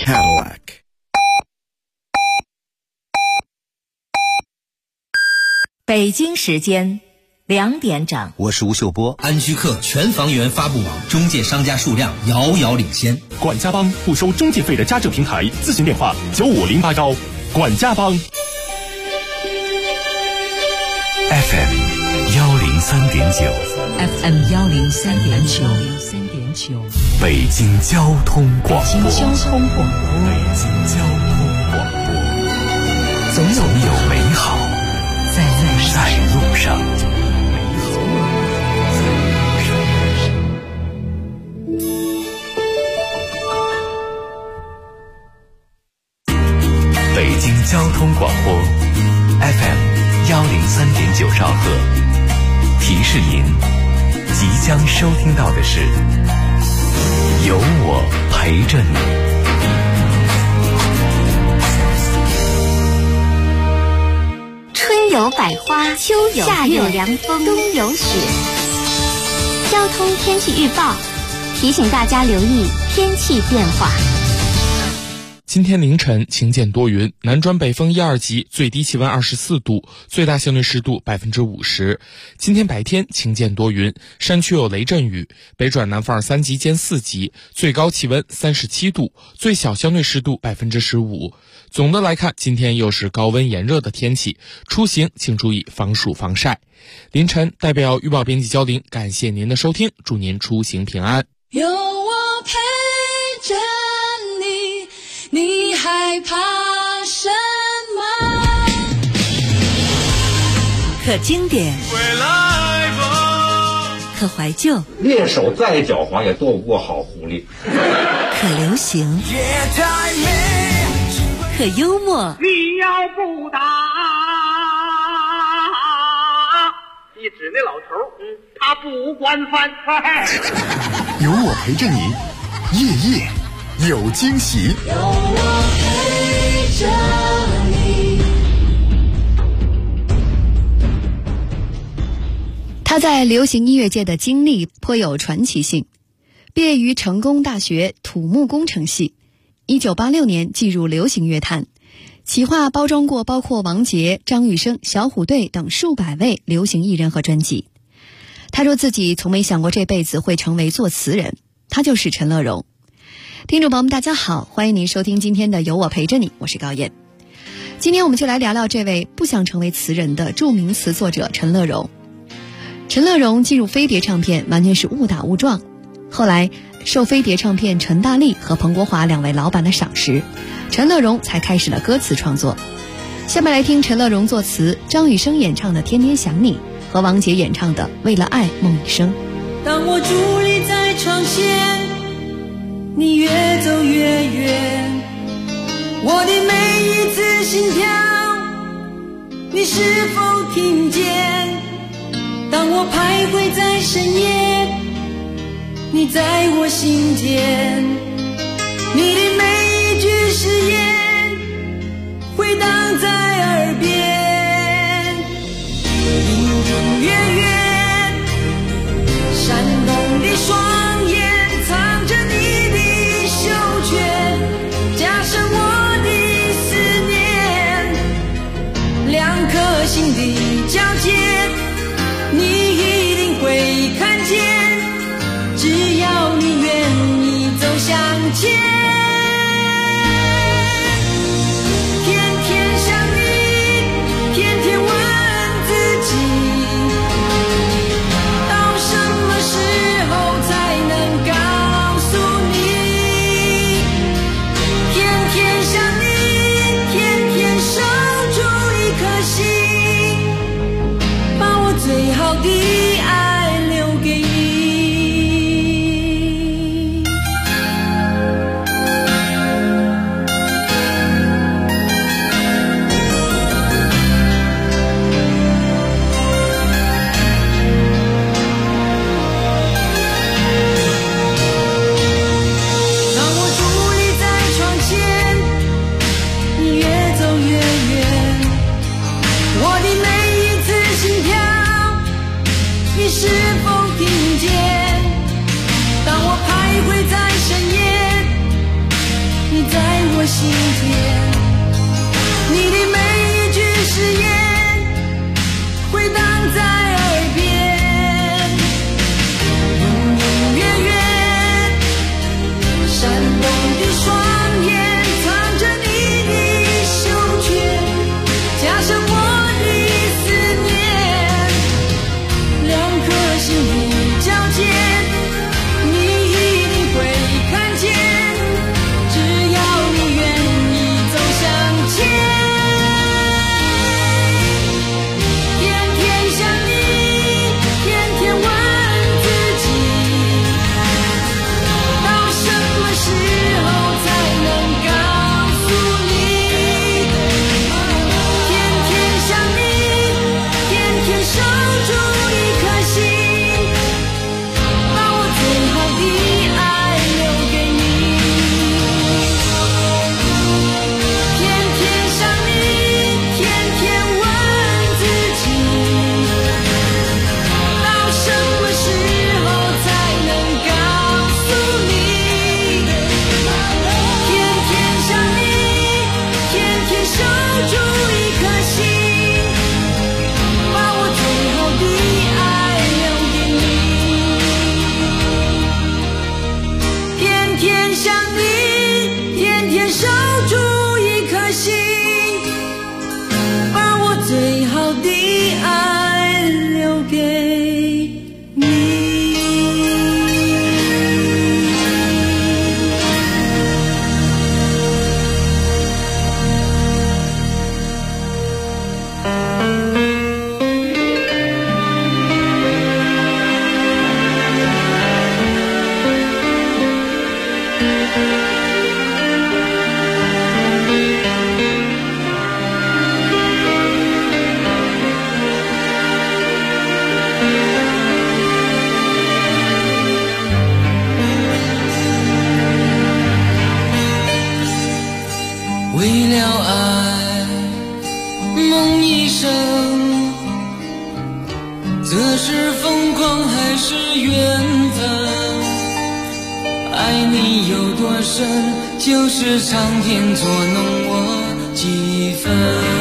Cadillac。 北京时间2点整， 我是吴秀波。 安居客全房源发布网中介商家数量遥遥领先。 管家帮不收中介费的家政平台，咨询电话95081。管家帮。 FM 103.9 FM 103.9， 北京交通广播。 北京交通广播， 北京交通广播，总有美好在路上。北京交通广播 FM 103.9兆赫，提示您即将收听到的是有我陪着你。 春有百花，秋有夏有凉风，冬有雪。交通天气预报提醒大家留意天气变化。 今天凌晨晴间多云，南转北风1、2级，最低气温24度，最大相对湿度50%。今天白天晴间多云，山区有雷阵雨，北转南风2、3级兼4级，最高气温37度，最小相对湿度15%。总的来看，今天又是高温炎热的天气，出行请注意防暑防晒。凌晨代表预报编辑焦玲，感谢您的收听，祝您出行平安。 有我陪着你，你害怕什么？ 可经典，可怀旧， 猎手再狡猾也躲不过好狐狸。 可流行，可幽默。 你要不打，一指那老头，他不管饭菜。 有我陪着你，夜夜有惊喜。 有我陪着你。 他在流行音乐界的经历颇有传奇性。毕业于成功大学土木工程系，1986年进入流行乐坛，企划包装过包括王杰、张雨生、小虎队等数百位流行艺人和专辑。他说自己从没想过这辈子会成为作词人，他就是陈乐融。听众朋友们大家好，欢迎您收听今天的有我陪着你，我是高燕。今天我们就来聊聊这位不想成为词人的著名词作者陈乐融。陈乐融进入飞碟唱片完全是误打误撞，后来受飞碟唱片陈大力和彭国华2位老板的赏识，陈乐融才开始了歌词创作。下面来听陈乐融作词，张雨生演唱的《天天想你》和王杰演唱的《为了爱梦一生》。 当我伫立在窗前，你越走越远，我的每一次心跳你是否听见？当我徘徊在深夜，你在我心间，你的每一句誓言回荡在耳边，隐隐约约闪动的双眼藏着你的袖圈，加深我的思念，两颗心的交界你一定会看见，只要你愿意走向前。 心田，你的每一句誓言回荡在耳边，永永远远闪动的双眼藏着你的袖圈，加深我的思念，两颗心的交界你一定会看见，只要你愿意走向前。天天想你，天天问自己，到什么时候才能告诉你？天天想你，天天守住一颗心，把我最好的爱留给你。天天想你，天天问自己，到什么时候才能告诉你？天天想你，天天守住一颗心，把我最好的爱留给你。天天想你，天天守住一颗心，把我最好的爱留给你。为了爱梦一生，这是疯狂还是缘分？爱你有多深，就是苍天捉弄我几分。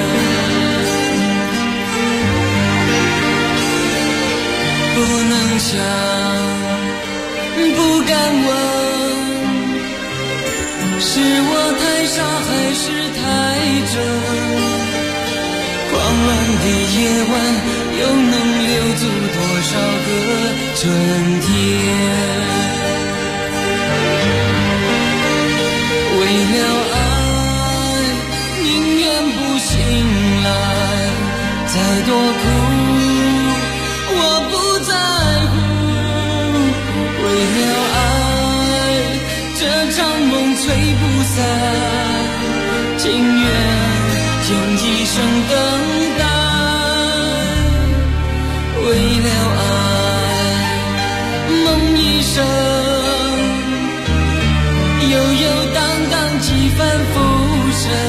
不能想，不敢问，是我太傻还是太真？狂乱的夜晚又能留住多少个春天？为了爱宁愿不醒来，再多苦我不在乎。为了爱这场梦吹不散，情愿尽一生等待。为了爱梦一生，悠悠荡荡几番浮沉，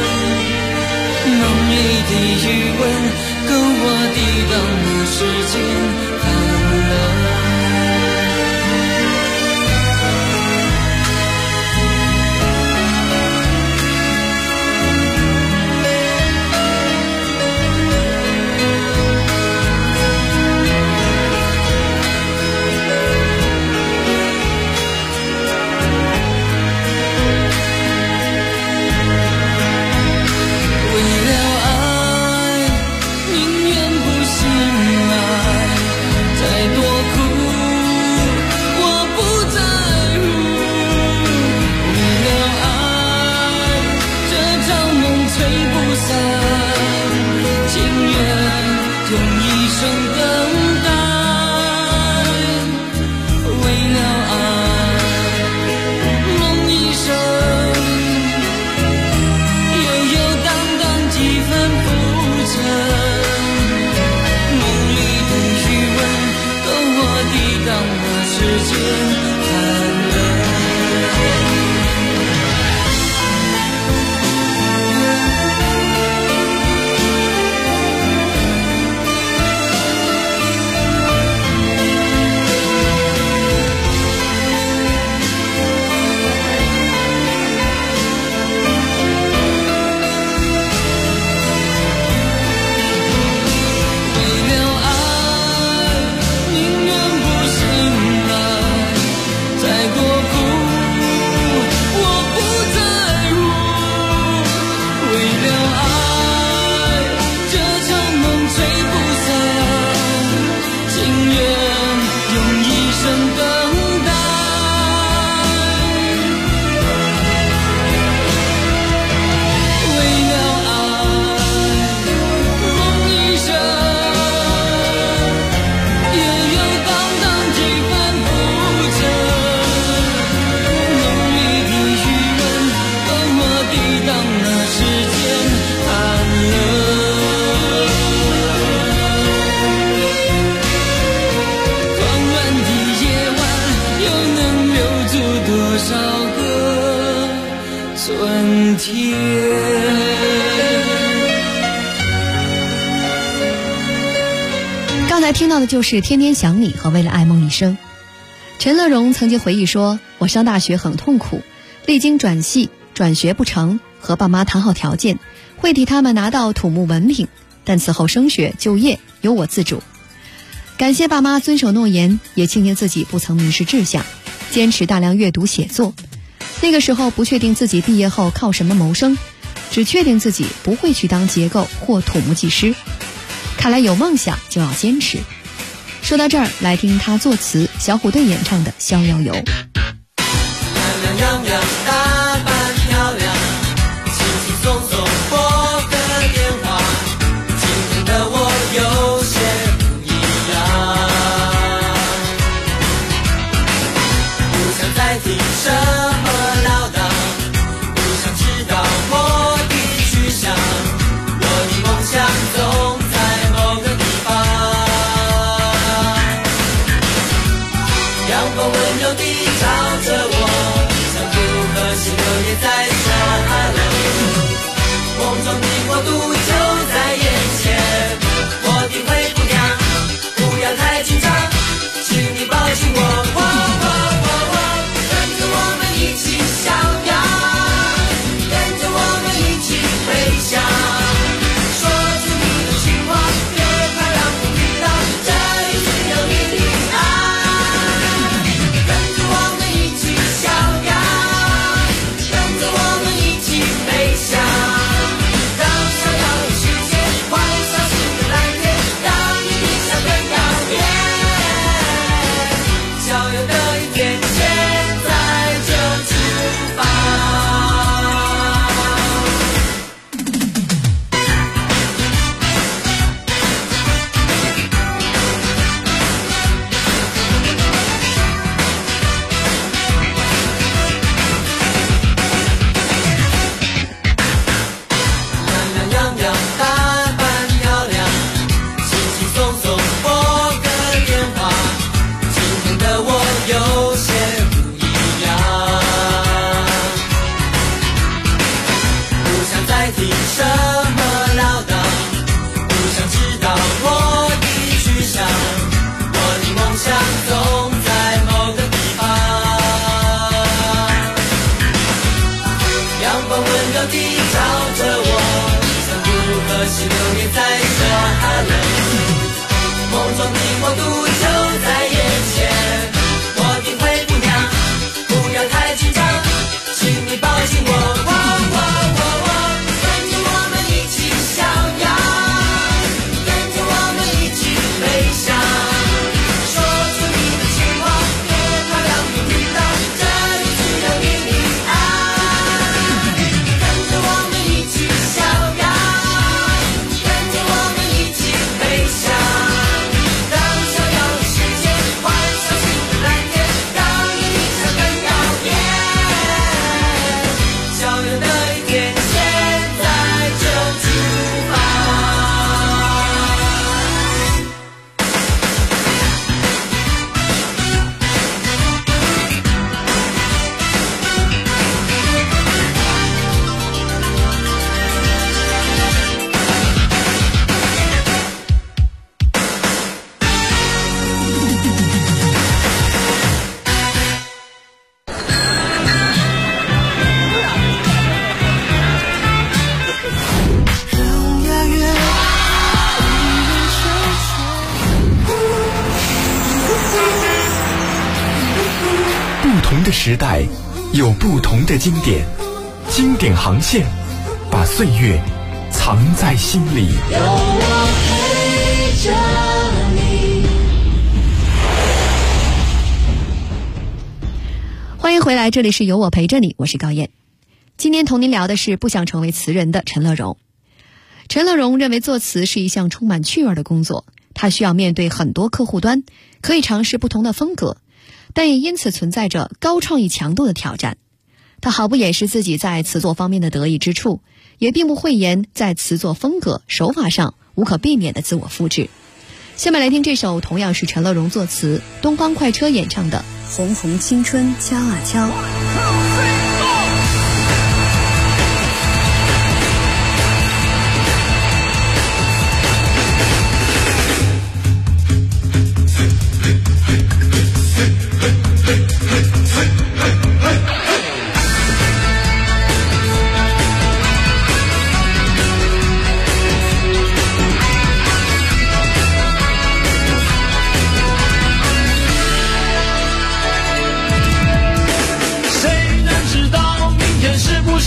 梦里的余温够我抵挡那世间寒冷。在蓝天。 刚才听到的就是《天天想你》和《为了爱梦一生》。陈乐融曾经回忆说，我上大学很痛苦，历经转系转学不成，和爸妈谈好条件，会替他们拿到土木文凭，但此后升学就业由我自主。感谢爸妈遵守诺言，也庆幸自己不曾迷失志向，坚持大量阅读写作。那个时候不确定自己毕业后靠什么谋生，只确定自己不会去当结构或土木技师。看来有梦想就要坚持。说到这儿，来听他作词，小虎队演唱的《逍遥游》。 亮亮亮，打扮漂亮，轻轻松松拨个电话，今天的我有些不一样，不想再听什么唠叨，不想知道我的去向，我的梦想总在某个地方，阳光温柔地照着我，像不和谐流也在下楼，梦中的国度就在眼前，我的灰姑娘不要太紧张，请你抱紧我，跟着我们一起逍遥，跟着我们一起飞翔，说出你的情话，别怕让我听到，这里只有你的爱，跟着我们一起逍遥，跟着我们一起飞翔，让逍遥的世界幻想是个蓝天，让你理想更遥远，逍遥的一天现在就出发。亮亮亮，打扮漂亮，轻轻松松拨个电话，今天的我有些不一样，不想再听什么唠叨，不想知道我的去向，我的梦想总在某个地方，阳光温柔地照着我，像不和谐流也在下楼，梦中的国度就在眼前，我的灰姑娘不要太紧张，请你抱紧我，跟着我们一起逍遥，跟着我们一起飞翔，说出你的情话，别怕让我听到，这里只有你的爱，跟着我们一起逍遥，跟着我们一起飞翔，让逍遥的世界幻想是个蓝天，让你理想更遥远，逍遥的一天现在就出发。 不同的时代有不同的经典，经典航线把岁月藏在心里。 有我陪着你。 欢迎回来，这里是有我陪着你，我是高燕。今天同您聊的是不想成为词人的陈乐融。陈乐融认为作词是一项充满趣味的工作，他需要面对很多客户端，可以尝试不同的风格，但也因此存在着高创意强度的挑战。他毫不掩饰自己在词作方面的得意之处，也并不讳言在词作风格手法上无可避免的自我复制。下面来听这首同样是陈乐融作词，东方快车演唱的《红红青春敲啊敲》。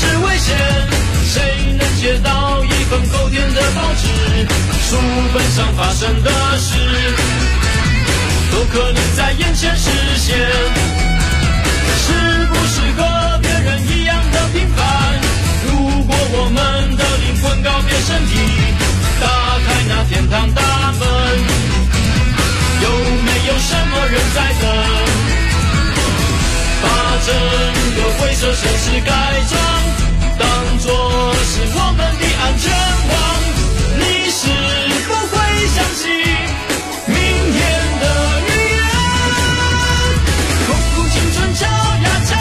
是危险，谁能接到一份狗甜的报纸？书本上发生的事，都可能在眼前实现。是不是和别人一样的平凡？如果我们的灵魂告别身体，打开那天堂大门，有没有什么人在等？把整个灰色城市改装，当作是我们的安全网。你是否会相信明天的预言？空空青春敲呀敲，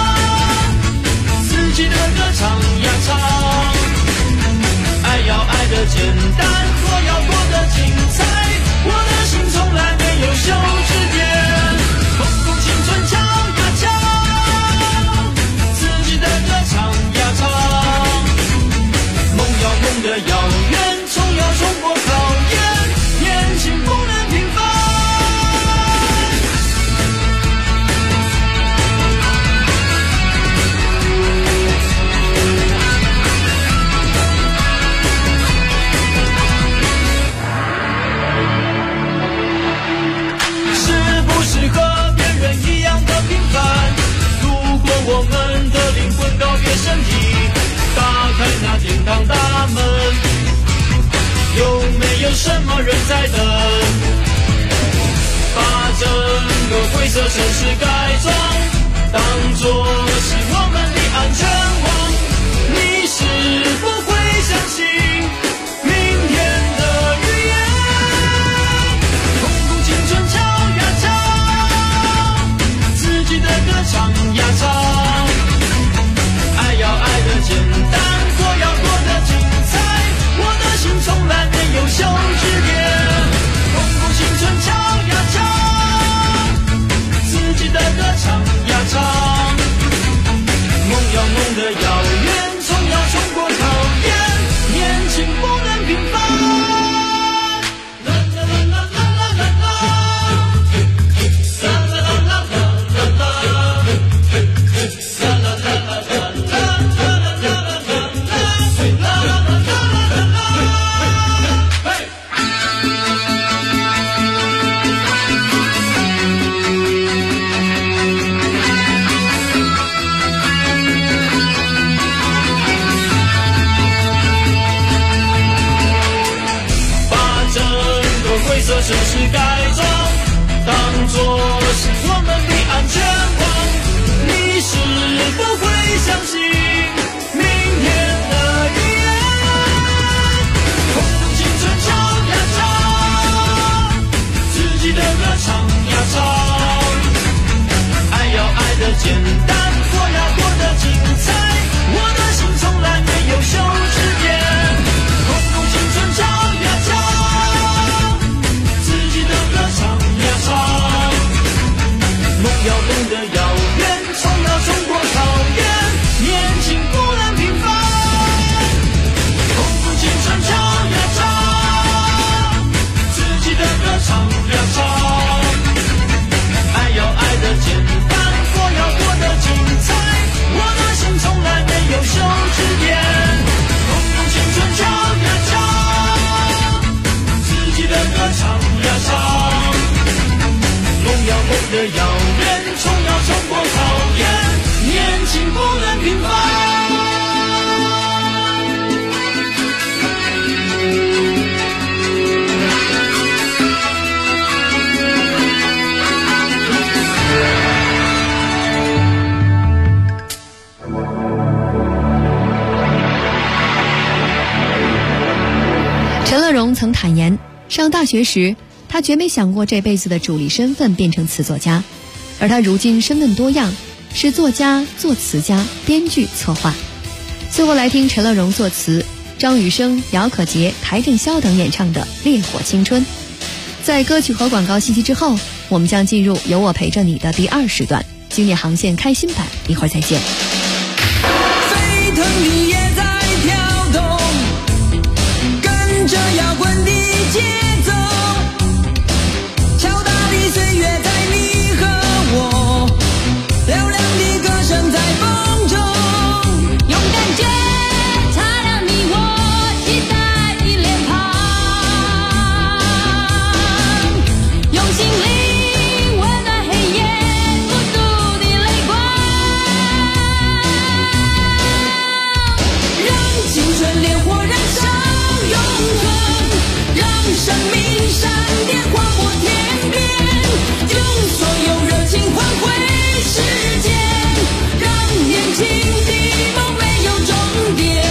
自己的歌唱呀唱，爱要爱得简单，过要过得精彩，我的心从来没有休止点。空空青春敲呀敲，自己的歌唱呀唱，梦要梦得遥远，冲要冲过考验，年轻不能平凡。是不是和别人一样的平凡？如果我们的灵魂告别身体，打开那天堂大门，有没有什么人在等？把整个灰色城市改装，当作是我们的安全网。你是否会相信明天的预言？空空青春敲呀敲，自己的歌唱呀唱，爱要爱得简单，过要过得精彩，我的心从来没有休止点。空空青春敲呀敲，自己的歌唱呀唱，梦要梦得遥远，冲要冲过考验，年轻不能平凡。城市改装，当作是我们的安全网。你是否会相信明天的预言？空空青春敲呀敲，自己的歌唱呀唱，爱要爱得简单，过要过得精彩，我的心从来没有休止点。空空青春敲呀敲，梦要梦得遥远，冲要冲过考验，年轻不能平凡。空空青春敲呀敲，自己的歌唱呀唱，爱要爱得简单，过要过得精彩，我的心从来没有休止点。空空青春敲呀敲，自己的歌唱呀唱，梦要梦得遥远，冲要冲过考验，年轻不能平凡。 陈乐融曾坦言，上大学时他绝没想过这辈子的主力身份变成词作家，而他如今身份多样，是作家、作词家、编剧、策划。最后来听陈乐融作词，张雨生、姚可杰、邰正宵等演唱的《烈火青春》。在歌曲和广告信息之后，我们将进入有我陪着你的第2时段，经典航线开心版，一会儿再见。 沸腾的也在跳动，跟着摇滚的节奏，敲打的岁月在你和我，嘹亮的歌声在风中，勇敢青春烈火燃烧永恒，让生命闪电划破天边，用所有热情换回时间，让年轻的梦没有终点。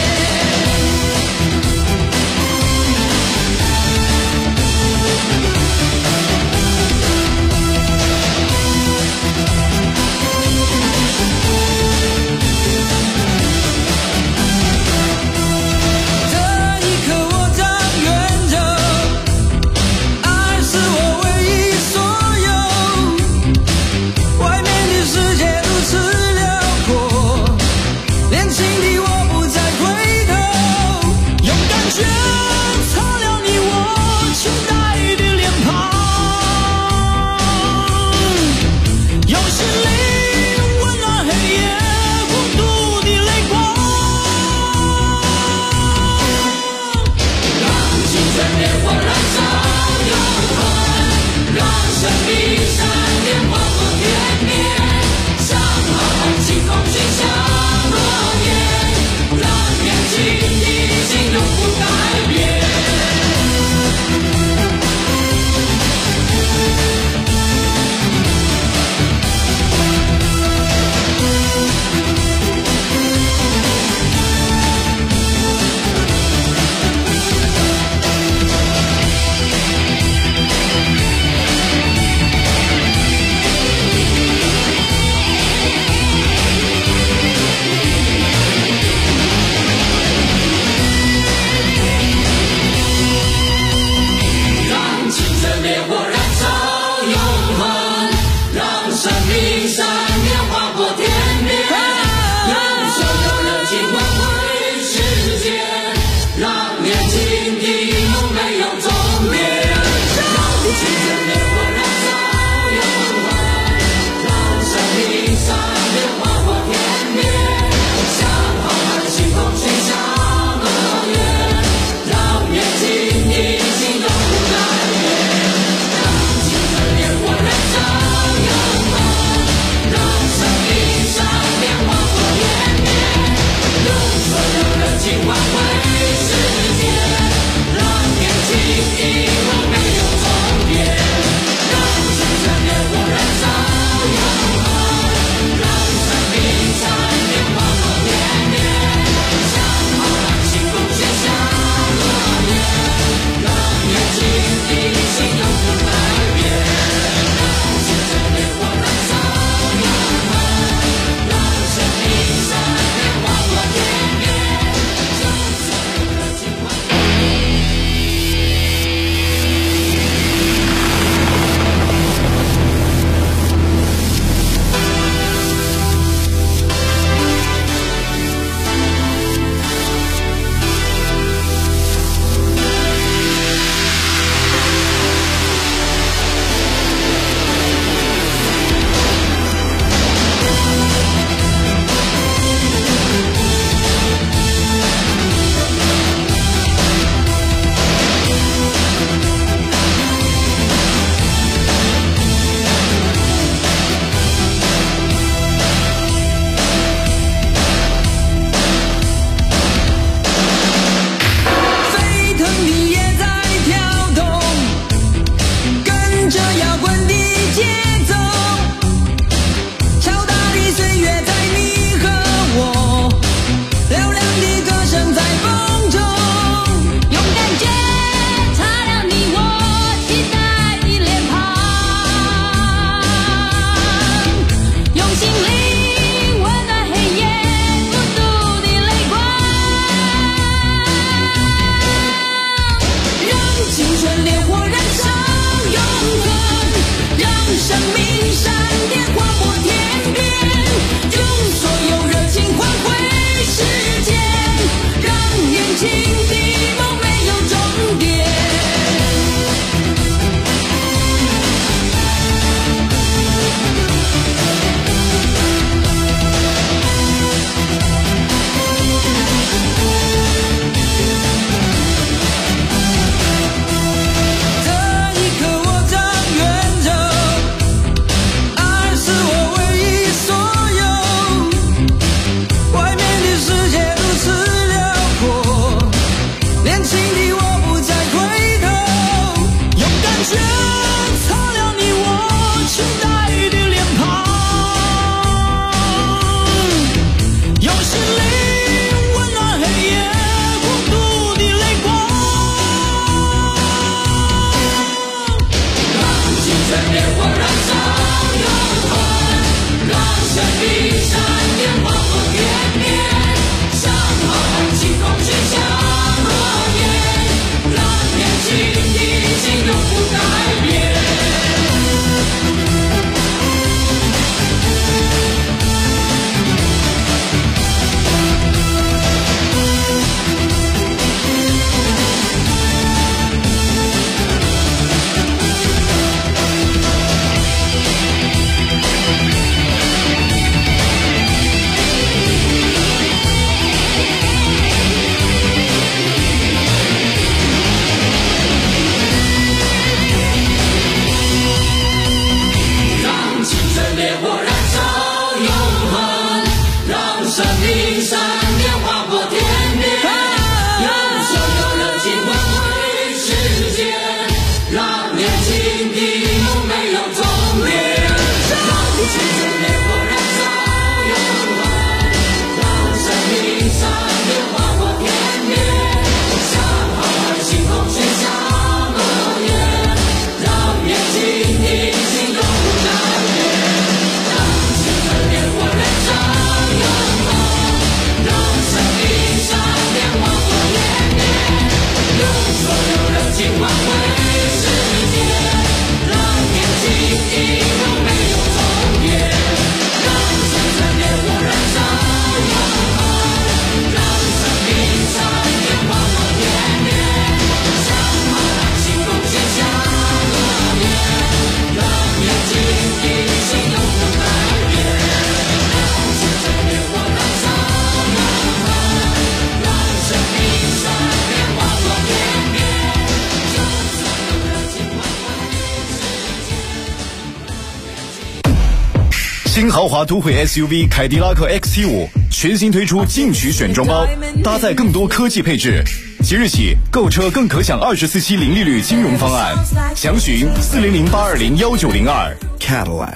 新豪华都会 SUV 凯迪拉克 XT5 全新推出进取选装包，搭载更多科技配置。即日起购车更可享24期零利率金融方案，详询400-820-1902 Cadillac。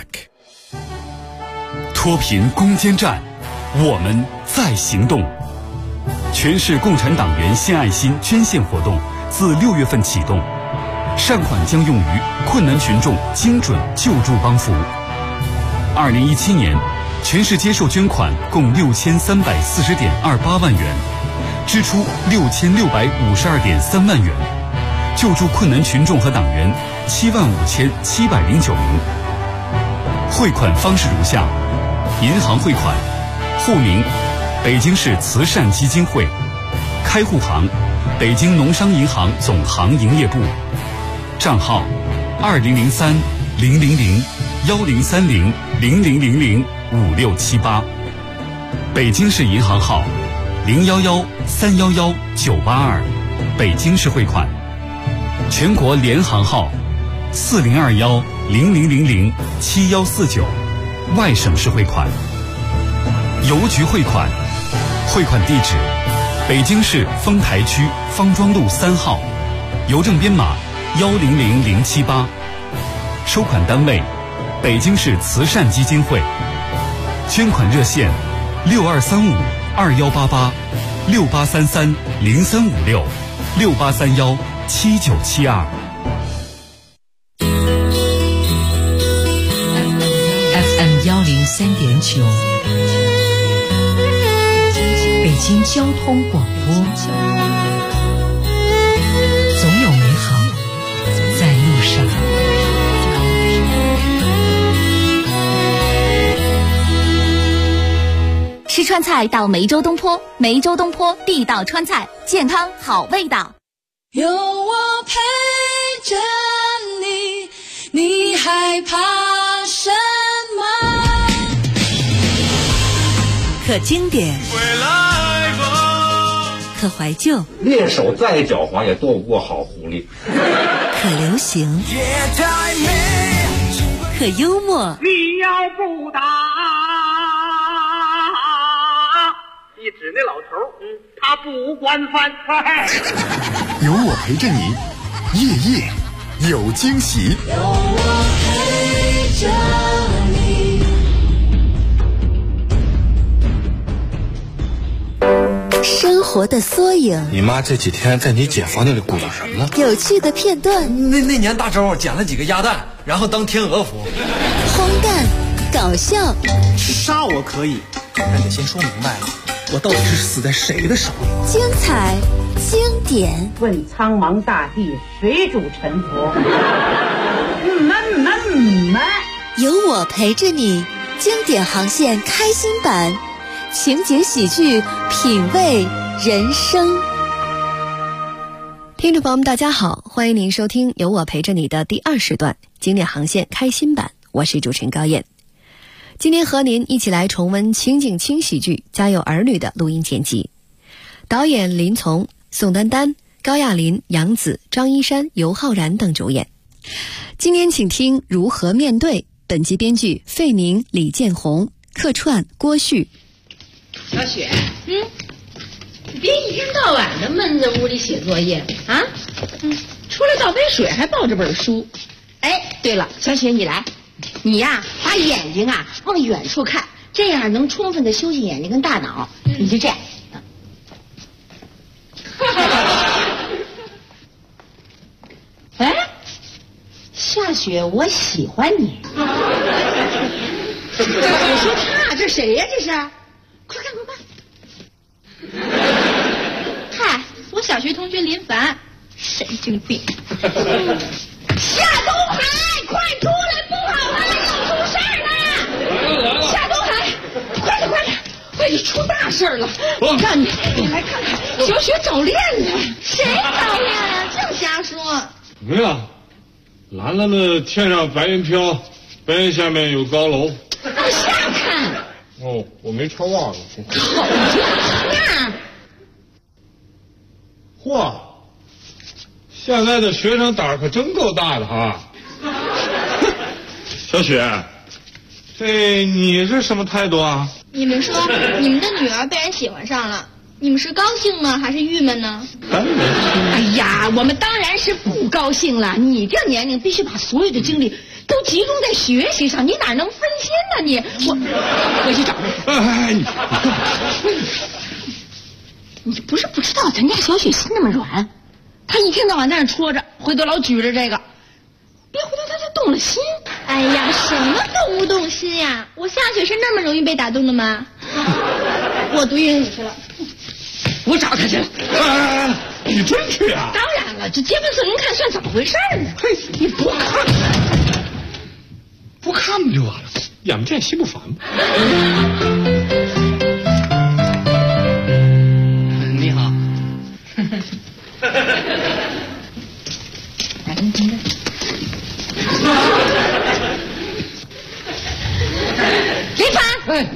脱贫攻坚战，我们在行动。全市共产党员献爱心捐献活动自6月份启动，善款将用于困难群众精准救助帮扶。2017年，全市接受捐款共6340.28万元，支出6652.3万元，救助困难群众和党员75709名。汇款方式如下：银行汇款，户名北京市慈善基金会，开户行北京农商银行总行营业部，账号2030-000-1030-0000-5678，北京市银行号011-311-982，北京市汇款，全国联行号4021-0000-7149，外省市汇款，邮局汇款，汇款地址北京市丰台区方庄路3号，邮政编码100078，收款单位北京市慈善基金会，捐款热线6235-2833-0356-6831-7972。 FM103.9，北京交通广播，总有美好在路上。 吃川菜到梅州东坡，梅州东坡地道川菜，健康好味道。 有我陪着你，你害怕什么？ 可经典，可怀旧， 猎手再狡猾也斗不过好狐狸。 可流行，可幽默。 你要不打，一指那老头，他不惯犯。 有我陪着你，夜夜有惊喜。 有我陪着你。 生活的缩影。 你妈这几天在你姐房那里鼓捣什么呢？ 有趣的片段。 那年大周捡了几个鸭蛋，然后当天鹅服。 荒诞，搞笑。 杀我可以，但得先说明白了，我到底是死在谁的手里？ 精彩，经典。 问苍茫大地，谁主沉浮？ 有我陪着你，经典航线开心版。情景喜剧，品味人生。 听众朋友们，大家好，欢迎您收听由我陪着你的第2时段经典航线开心版，我是主持人高燕。今天和您一起来重温情景轻喜剧《家有儿女》的录音剪辑，导演林从、宋丹丹、高亚麟、杨紫、张一山、尤浩然等主演。今天请听《如何面对》，本集编剧费宁、李建宏，客串郭旭。 小雪，你别一天到晚的闷在屋里写作业啊！出来倒杯水，还抱着本书。哎，对了，小雪，你来，你呀，把眼睛啊往远处看，这样能充分的休息眼睛跟大脑。你就这样。哎，夏雪，我喜欢你。我说他，这谁呀？这是？快看快看！嗨，我小学同学林凡，神经病！夏东海，快出来，不好了，要出事儿了！夏东海，快点，快点，出大事了！我看你来看看，小雪早恋了。谁早恋了？净瞎说！ 没有，蓝蓝的天上白云飘，白云下面有高楼。 往下看。 哦，我没穿袜子。 好呀！ 嚯，现在的学生胆儿可真够大的哈！小雪， 对你是什么态度啊？ 你们说，你们的女儿被人喜欢上了，你们是高兴呢，还是郁闷呢？ 哎呀，我们当然是不高兴了。你这年龄必须把所有的精力都集中在学习上，你哪能分心呢？我去找他。 哎， 你不是不知道，咱家小雪心那么软，她一天到晚在那戳着，回头老举着这个，别回头她就动了心。 哎呀，什么动不动心呀？我夏雪是那么容易被打动的吗？我读英语去了。 我找他去了。 你真去啊？ 当然了，这结婚证您看算怎么回事呢？ 嘿，你不看，不看不就完了？眼不见心不烦吗？ 你好。 林凡。 哎。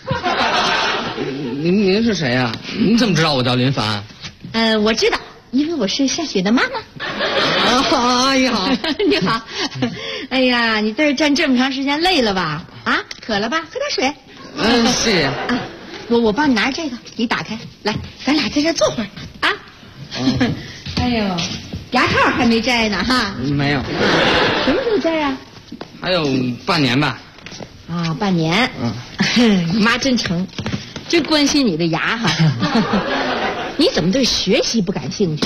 您是谁呀？您怎么知道我叫林凡？ 我知道，因为我是夏雪的妈妈。 阿姨好。 你好。哎呀，你在这站这么长时间累了吧？啊，渴了吧？喝点水。 谢谢。 啊，我帮你拿着这个，你打开来，咱俩在这坐会儿啊。哎呦，牙套还没摘呢哈？ 没有。 什么时候摘啊？ 还有半年吧。 啊，半年。你妈真诚。真关心你的牙哈，你怎么对学习不感兴趣？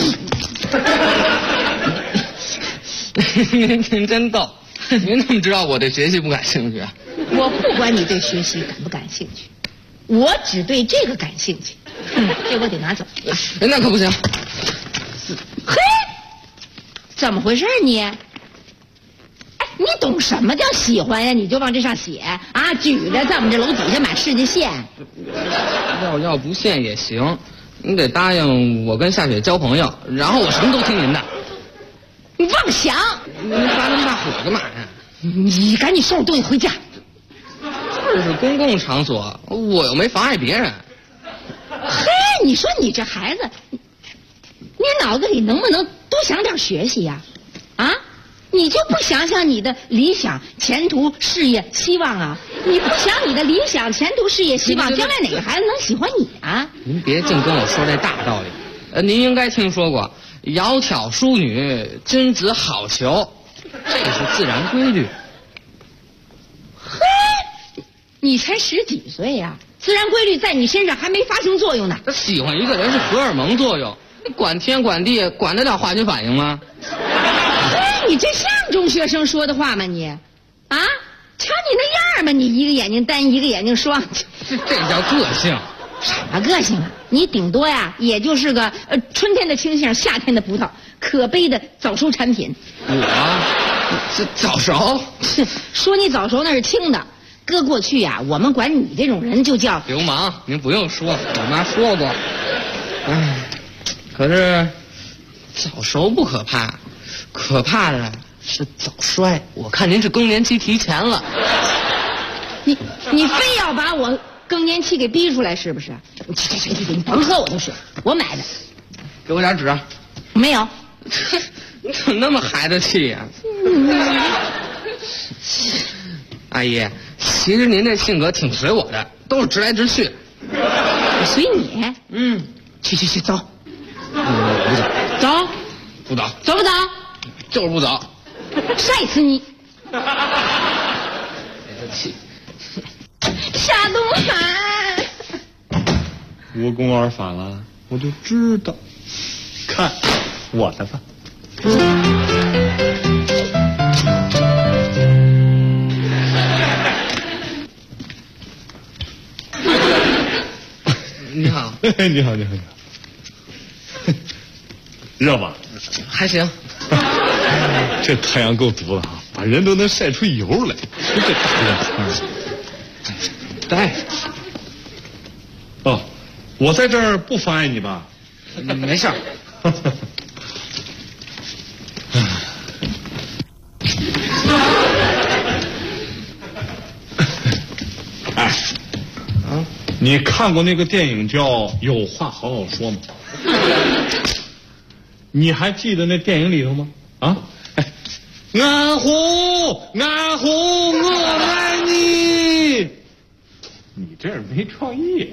您真逗，您怎么知道我对学习不感兴趣啊？ 我不管你对学习感不感兴趣，我只对这个感兴趣。这我得拿走。 那可不行。 嘿，怎么回事你？哎，你懂什么叫喜欢呀？你就往这上写啊，举着在我们这楼底下买世界线。 要不信也行，你得答应我跟夏雪交朋友，然后我什么都听您的。 你妄想！ 您发那么大火干嘛呀？ 你赶紧收拾东西回家。 这是公共场所，我又没妨碍别人。 嘿，你说你这孩子，你脑子里能不能多想点学习呀？啊？你就不想想你的理想、前途、事业、希望啊？你不想你的理想、前途、事业、希望，将来哪个孩子能喜欢你啊？ 您别净跟我说这大道理。您应该听说过“窈窕淑女，君子好逑”，这是自然规律。 嘿，你才10几岁呀，自然规律在你身上还没发生作用呢。 喜欢一个人是荷尔蒙作用，你管天管地，管得了化学反应吗？ 你这像中学生说的话吗你？啊，瞧你那样吧，你一个眼睛单，一个眼睛双， 这叫个性。 什么个性啊？你顶多呀，也就是个春天的青杏，夏天的葡萄，可悲的早熟产品。 这早熟？ 说你早熟那是听的，搁过去呀，我们管你这种人就叫流氓。您不用说，我妈说过。哎，可是早熟不可怕。可怕的是早衰，我看您是更年期提前了。 你非要把我更年期给逼出来是不是？你甭喝我的水，我买的。 给我点纸。 没有。 你怎么那么孩子气呀？阿姨，其实您这性格挺随我的，都是直来直去。 我随你？去走。 不走。 走。 不走。 走不走？ 就是不走， 晒死你！夏东海， 无功而返了，我就知道，看我的吧。 你好。 你好。热吧？ 还行。 这太阳够毒了啊，把人都能晒出油来。这大热天。 对。 哦，我在这儿不妨碍你吧？ 没事儿。 哎，你看过那个电影叫《有话好好说》吗？你还记得那电影里头吗？安虎，我爱你。 这儿没创意。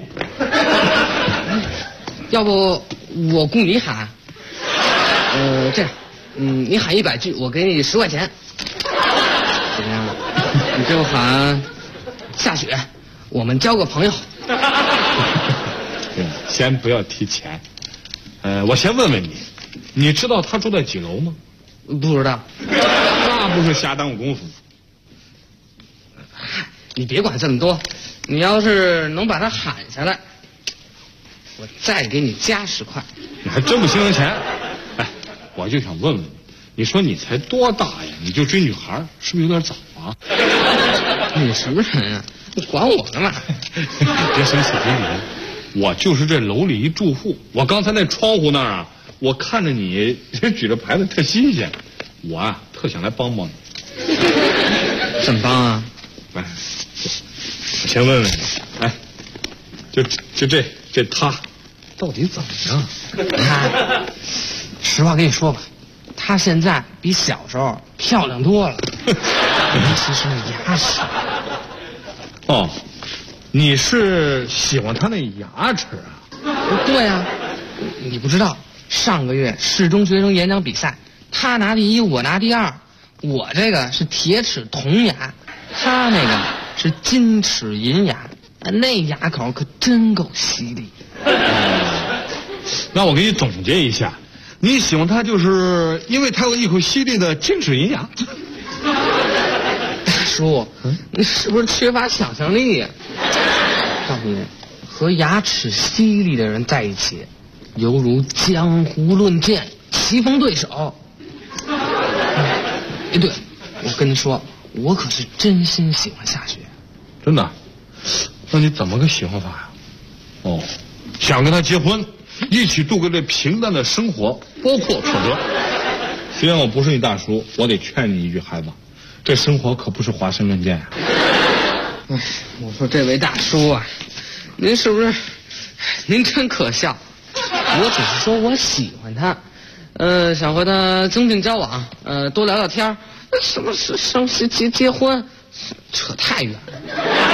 要不我雇你喊？这样，你喊100句，我给你10块钱，怎么样？你就喊下雪，我们交个朋友。 先不要提钱，我先问问你，你知道他住在几楼吗？ 不知道。 那不是瞎耽误功夫。 你别管这么多，你要是能把他喊下来，我再给你加10块。 你还真不心疼钱？哎，我就想问问你，你说你才多大呀？你就追女孩，是不是有点早啊？ 你什么人啊？你管我干嘛？ 别生气，我就是这楼里一住户。我刚才那窗户那儿啊，我看着你举着牌子特新鲜，我啊特想来帮帮你。 怎么帮啊？ 来，我先问问你，哎，就这他，到底怎么样？ 他，实话跟你说吧，他现在比小时候漂亮多了，尤其是牙齿。 哦，你是喜欢他那牙齿啊？ 对啊，你不知道，上个月市中学生演讲比赛，他拿第1，我拿第2，我这个是铁齿铜牙，他那个是金齿银牙，那牙口可真够犀利。 那我给你总结一下，你喜欢他就是因为他有一口犀利的金齿银牙。 大叔，你是不是缺乏想象力呀？告诉你，和牙齿犀利的人在一起，犹如江湖论剑，棋逢对手。对，我跟你说，我可是真心喜欢夏雪。 真的？那你怎么个喜欢法呀？哦，想跟他结婚，一起度过这平淡的生活，包括挫折。虽然我不是你大叔，我得劝你一句，孩子，这生活可不是华山论剑呀。 哎，我说这位大叔啊，您是不是？您真可笑。我只是说我喜欢他，想和他增进交往，多聊聊天。什么是生结婚，扯太远了。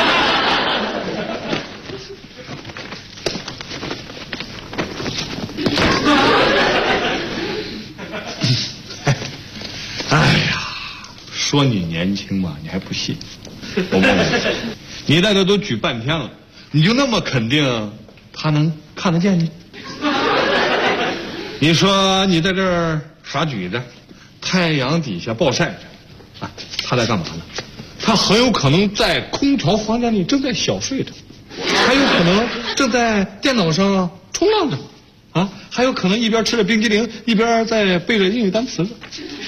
哎呀，说你年轻吧，你还不信。我问你，你在这都举半天了，你就那么肯定他能看得见你？你说你在这儿耍举着，太阳底下暴晒着，啊，他在干嘛呢？他很有可能在空调房间里正在小睡着，还有可能正在电脑上冲浪着，啊，还有可能一边吃着冰激凌一边在背着英语单词呢。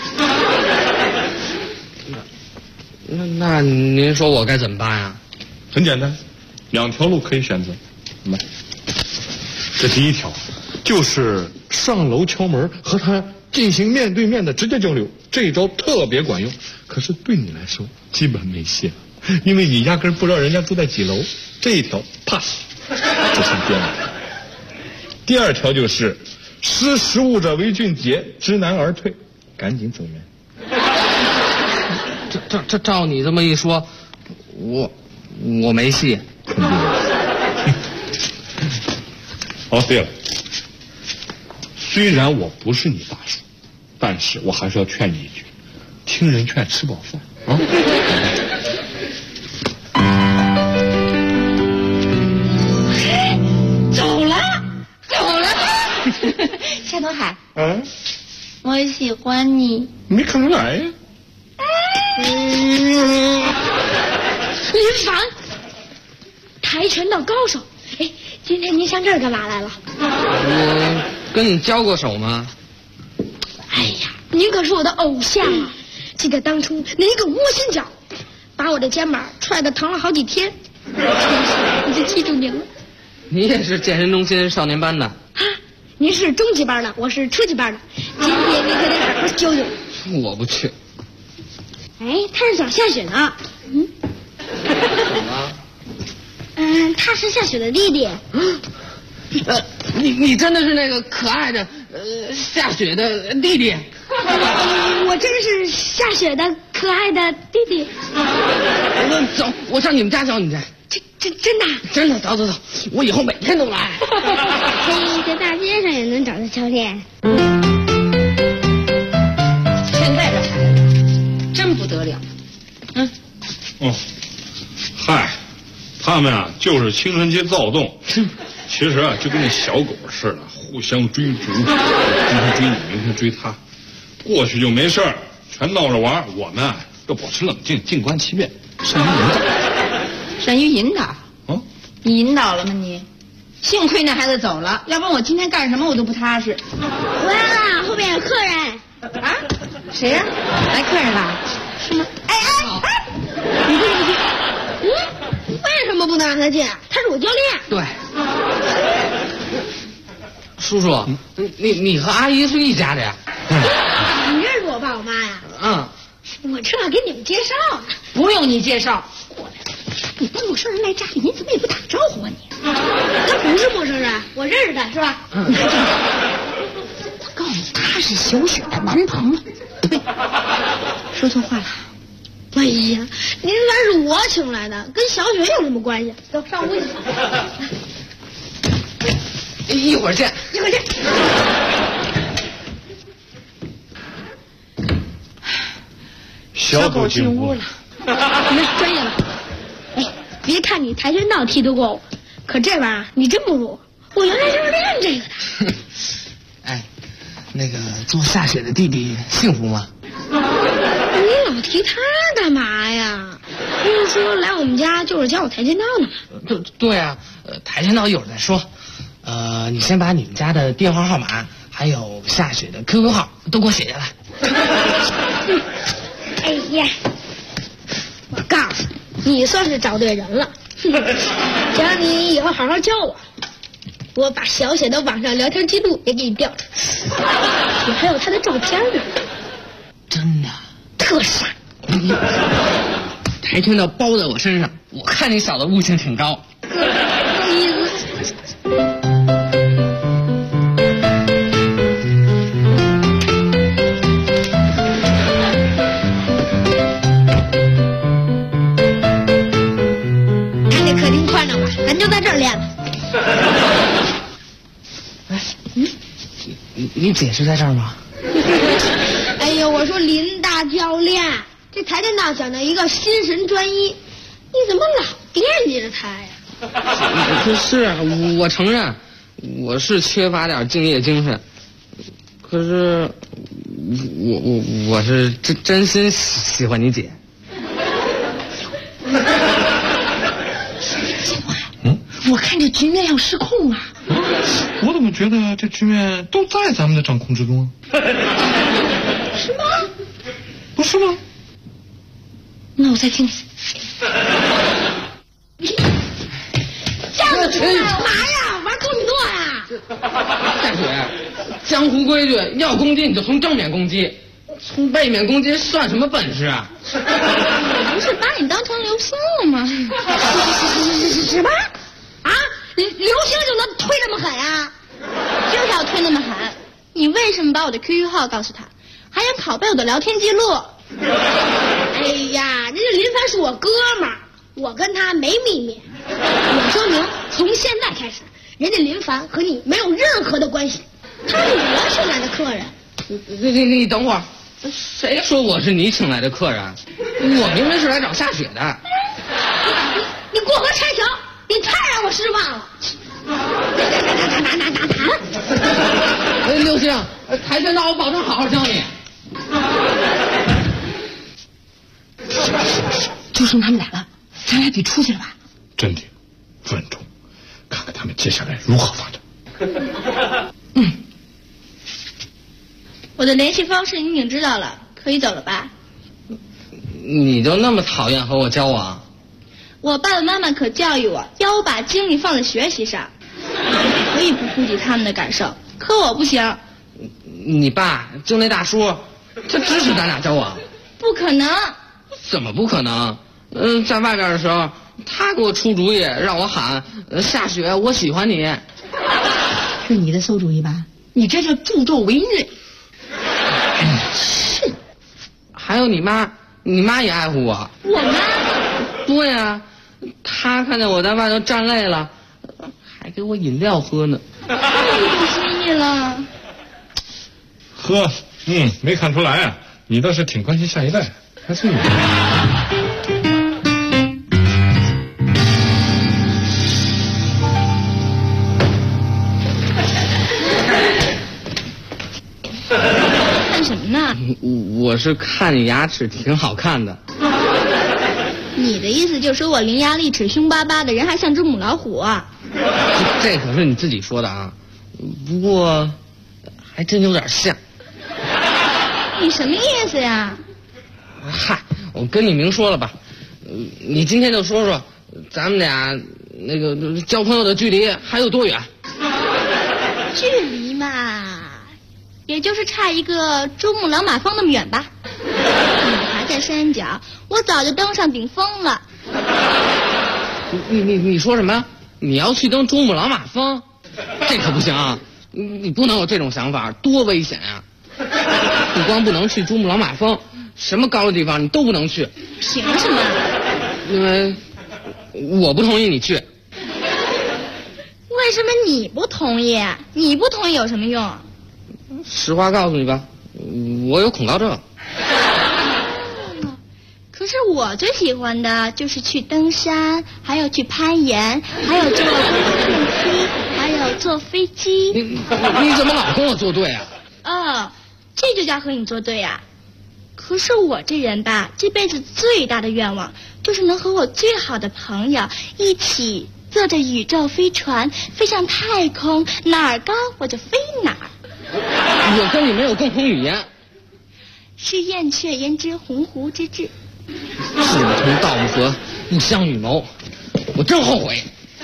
那您说我该怎么办呀？ 很简单，2条路可以选择。来，这第一条就是上楼敲门和他进行面对面的直接交流，这一招特别管用。可是对你来说基本没戏了，因为你压根不知道人家住在几楼。这一条 pass， 这是第二条。第二条就是识时务者为俊杰，知难而退，赶紧走人。 照你这么一说，我没戏。 哦，对了，虽然我不是你大叔，但是我还是要劝你一句，听人劝，吃饱饭啊。 走了。夏东海，我喜欢你。 没看出来呀。 林凡，跆拳道高手。哎，今天您上这儿干嘛来了？ 我跟你交过手吗？ 哎呀，您可是我的偶像啊！记得当初您一个窝心脚，把我的肩膀踹得疼了好几天。我就记住您了。 你也是健身中心少年班的啊？ 您是中级班的，我是初级班的。今天您可得好好教教我。 我不去。 哎，他是找夏雪呢。 怎么？ 他是夏雪的弟弟。 你真的是那个可爱的夏雪的弟弟？ 我真是夏雪的可爱的弟弟。 走，我上你们家找你去。 真的？ 真的，走，我以后每天都来。 嘿，在大街上也能找到教练。 现在这孩子真不得了。 嗨，他们啊就是青春期躁动，其实啊就跟那小狗似的，互相追逐，今天追你，明天追他，过去就没事儿，全闹着玩。我们啊要保持冷静，静观其变，善于引导。 善于引导？你引导了吗你？幸亏那孩子走了，要不然我今天干什么我都不踏实。 回来了，后面有客人。 啊？谁呀？来客人了？是吗？ 哎，你不能进。为什么不能让他进？他是我教练。 对。叔叔，你和阿姨是一家的呀？ 你认识我爸我妈呀？我正要给你们介绍呢。 不用你介绍。 过来，你当陌生人来家里，你怎么也不打招呼啊你？他不是陌生人，我认识他，是吧？ 我告诉你，他是小雪的男朋友。呸！说错话了。 哎呀，您还是我请来的，跟小雪有什么关系？走上屋去。 一会儿见。 小狗进屋了。 你们专业了。哎，别看你跆拳道踢得过我，可这玩意儿你真不如我原来就是练这个的。 哎，那个做下雪的弟弟幸福吗？ 你老提他干嘛呀？不是说来我们家就是教我跆拳道呢吗？ 对啊，跆拳道一会儿再说。你先把你们家的电话号码还有下雪的 QQ 号都给我写下来。 哎呀，我告诉你，你算是找对人了。只要你以后好好教我把小雪的网上聊天记录也给你调出来，我还有她的照片呢。 真的？ 特傻。 跆拳道包在我身上，我看你小子悟性挺高。 够意思。咱就在这儿练了。 哎，你姐是在这儿吗？ 哎呦，我说林大教练，这跆拳道讲究一个心神专一，你怎么老惦记着他呀？ 是啊，我承认我是缺乏点敬业精神，可是我是真心喜欢你姐。 我看这局面要失控啊！ 我怎么觉得这局面都在咱们的掌控之中啊？ 是吗？ 不是吗？ 那我再听听。 这样子干嘛呀？玩动作呀？ 下雪，江湖规矩，要攻击你就从正面攻击，从背面攻击算什么本事啊？ 我不是把你当成流星了吗？ 什么？啊！流星就能推这么狠啊？ 就是要推那么狠。你为什么把我的 QQ 号告诉他，还想拷贝我的聊天记录？ 哎呀，人家林凡是我哥们儿，我跟他没秘密。我说明从现在开始，人家林凡和你没有任何的关系，他是我请来的客人。 你等会儿，谁说我是你请来的客人？我明明是来找下雪的。 你过河拆桥，你太让我失望了。 刘星，跆拳道我保证好好教你。 就剩他们俩了，咱俩得出去了吧？ 镇定，稳重，看看他们接下来如何发展。 我的联系方式你已经知道了，可以走了吧？ 你就那么讨厌和我交往？ 我爸爸妈妈可教育我，要我把精力放在学习上。你可以不顾及他们的感受，可我不行。 你爸就那大叔，他支持咱俩交往？ 不可能。 怎么不可能？在外边的时候，他给我出主意，让我喊下雪，我喜欢你。 是你的馊主意吧？你这叫助纣为虐。是。 还有你妈也爱护我。 我妈？ 对呀， 他看见我在外头站累了，还给我饮料喝呢。 太可惜你了。 呵，没看出来啊，你倒是挺关心下一代，还是你。 看什么呢？ 我是看你牙齿挺好看的。 你的意思就是说我伶牙俐齿、凶巴巴的人还像只母老虎啊？ 这可是你自己说的啊，不过还真有点像。 你什么意思呀？ 嗨，我跟你明说了吧，你今天就说说咱们俩那个交朋友的距离还有多远？ 距离嘛，也就是差一个珠穆朗玛峰那么远吧。你还在山脚，我早就登上顶峰了。 你说什么？你要去登珠穆朗玛峰？这可不行啊！你不能有这种想法，多危险啊！你光不能去珠穆朗玛峰，什么高的地方你都不能去。 凭什么？ 因为我不同意你去。 为什么你不同意？你不同意有什么用？ 实话告诉你吧，我有恐高症。 可是我最喜欢的就是去登山，还有去攀岩，还有坐电梯，还有坐飞机。 你怎么老跟我作对啊？ 哦，这就叫和你作对啊。可是我这人吧，这辈子最大的愿望就是能和我最好的朋友一起坐着宇宙飞船飞向太空，哪儿高我就飞哪儿。 我跟你没有共同语言。 是燕雀焉知鸿鹄之志。 志不同道不合，一相与谋，我真后悔。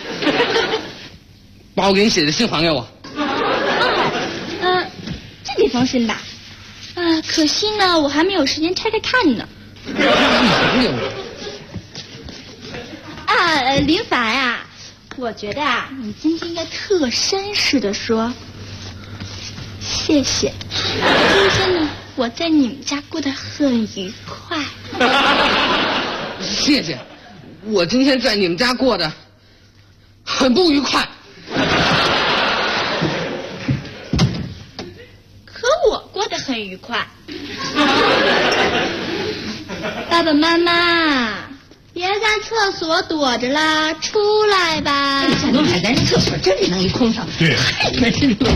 把我给你写的信还给我。 这封信吧，可惜呢，我还没有时间拆开看呢。林凡啊，我觉得啊，你今天应该特绅士的说，谢谢。今天呢，我在你们家过得很愉快。 谢谢，我今天在你们家过得很不愉快。 可我过得很愉快。爸爸妈妈，别在厕所躲着啦，出来吧！ 山东海咱这厕所真得能一空上， 对， 太可真了。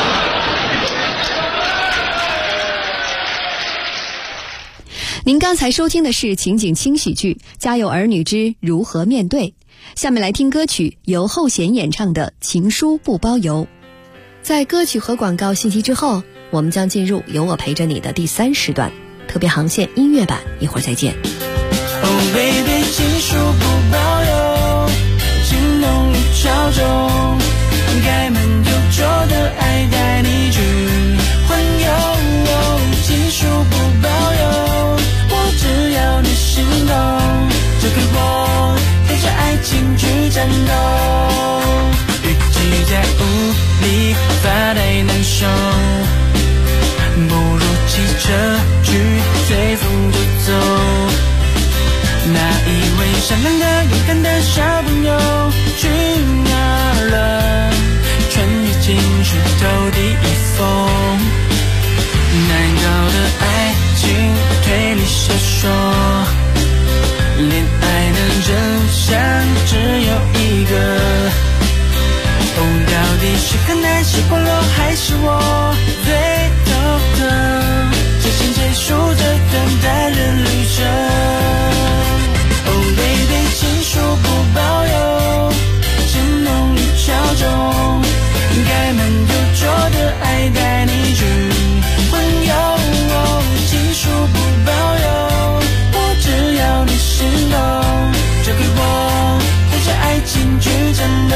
您刚才收听的是情景轻喜剧《家有儿女之如何面对》，下面来听歌曲由后弦演唱的《情书不包邮》。在歌曲和广告信息之后，我们将进入有我陪着你的第3时段特别航线音乐版，一会儿再见。 Oh baby， 情书不包邮，情浓于潮中，开门有桌的爱带你去环游。情书不包邮，我只要你心动，就给我带着爱情去战斗。与其在屋里发呆难受，不如骑车去随风就走。那一位善良的勇敢的小朋友去哪儿了？穿越情绪投第一封，难搞的爱情推理小说，恋爱的真相只有一个。到底是看淡是堕落，还是我最头疼？最先结束这段单人旅程。Oh baby， 情书不包邮，情浓于潮中，开门有桌的爱带你去环游。情书不包邮，我只要你心动，就给我带着爱情去战斗。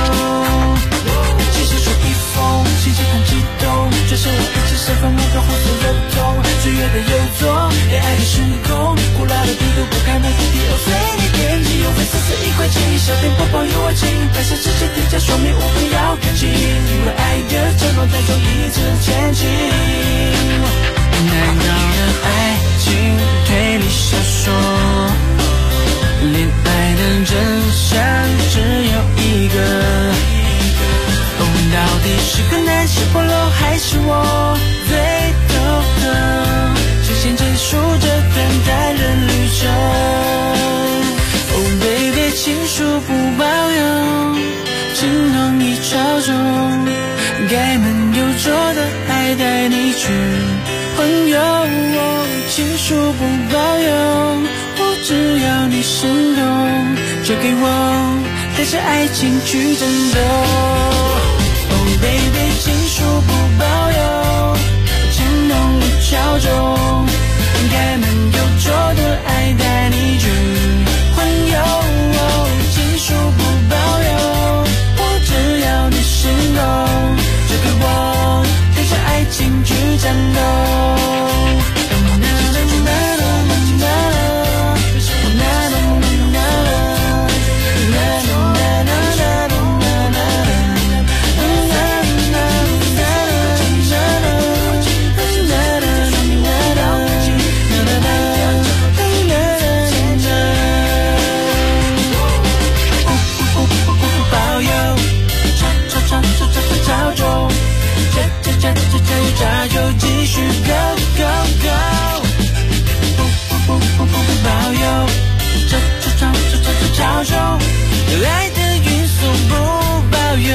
心情很激动，转身我一起释放那个红色流动，岁月的游走，恋爱的时空，古老的地图不开目的地，随你点击邮费44块钱，小店包包有我请，拍下直接添加说明无必要感情，因为爱的承诺带走一直前进。难搞的爱情推理小说，恋爱的真是我最独特，实现结束这短暂的旅程。Oh baby， 情书不保留，情浓意潮中，开门有座的爱带你去环游。情书不保留，我只要你心动，就给我带着爱情去战斗。Oh baby， 情书不保留，情浓意潮中，开门有座的爱带你去环游。情书不保留，我只要你心动，就给我带着爱情去战斗。加油，继续 go go go， 不保佑，潮中，爱的运送不保佑。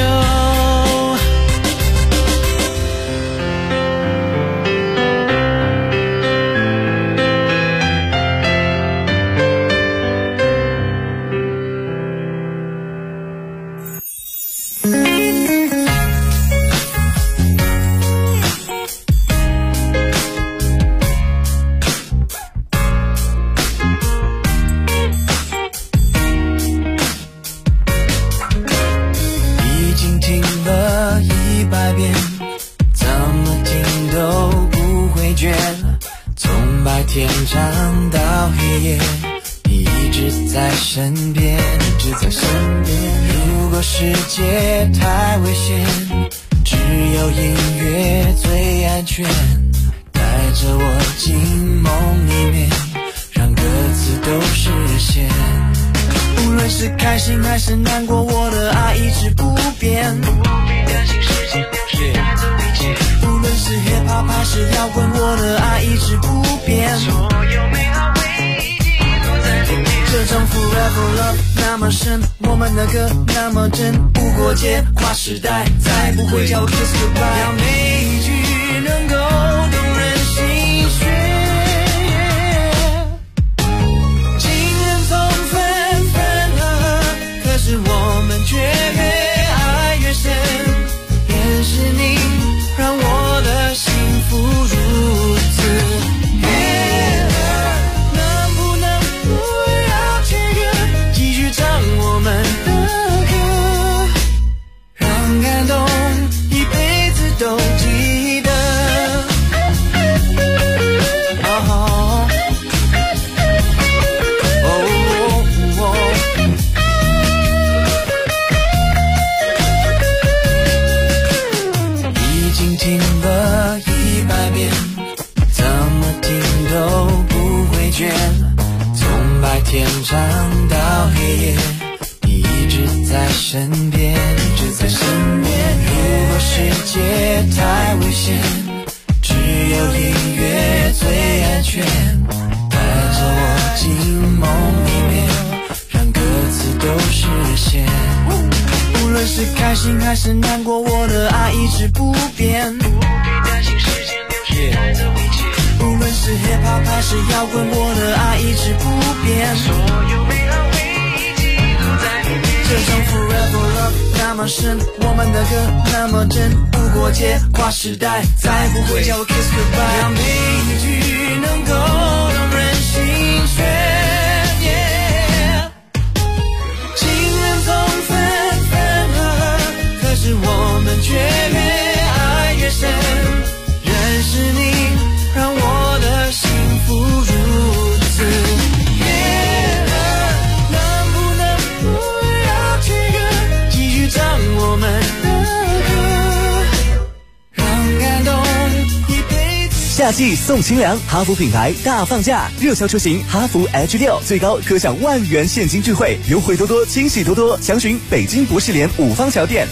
天长到黑夜，你一直在身边，一直在身边。如果世界太危险，只有音乐最安全，带着我进梦里面，让歌词都实现。无论是开心还是难过，我的爱一直不变，不必担心时间流逝带走一切。无论是 hip hop 还是摇滚，我的爱一直不变，所有美好回忆记录在里面。这种 forever love 那么深，我们的歌那么真，不过界跨时代，再不会叫 kiss goodbye。要每一句能够动人心弦，情人总分分合合，可是我们却越爱越深。也是你让我的幸福如此悦耳，能不能不要切割，继续唱我们的歌，让感动一辈子都记得。听了100遍，怎么听都不会倦。从白天长到黑夜，你一直在身边，一直在身边。如果世界太危险，只有音乐最安全，带着我进梦里面，让歌词都实现。无论是开心还是难过，我的爱一直不变，不必担心时间流逝带走一切。无论是 hip hop 还是摇滚，我的爱一直不变，所有美好回忆记录在里面。这种 forever love 那么深，我们的歌那么真，不过界跨时代，再不会叫 kiss goodbye。让每一句能够动人心弦，情人总分分合合，可是我们却越爱越深。认识你让我的幸福如此悦耳，能不能不要切割，继续唱我们的歌，让感动一辈子夏季送清凉，哈弗品牌大放价，热销车型哈弗 H6最高可享10000元现金智慧，优惠多多，惊喜多多。详询北京博士联5方桥店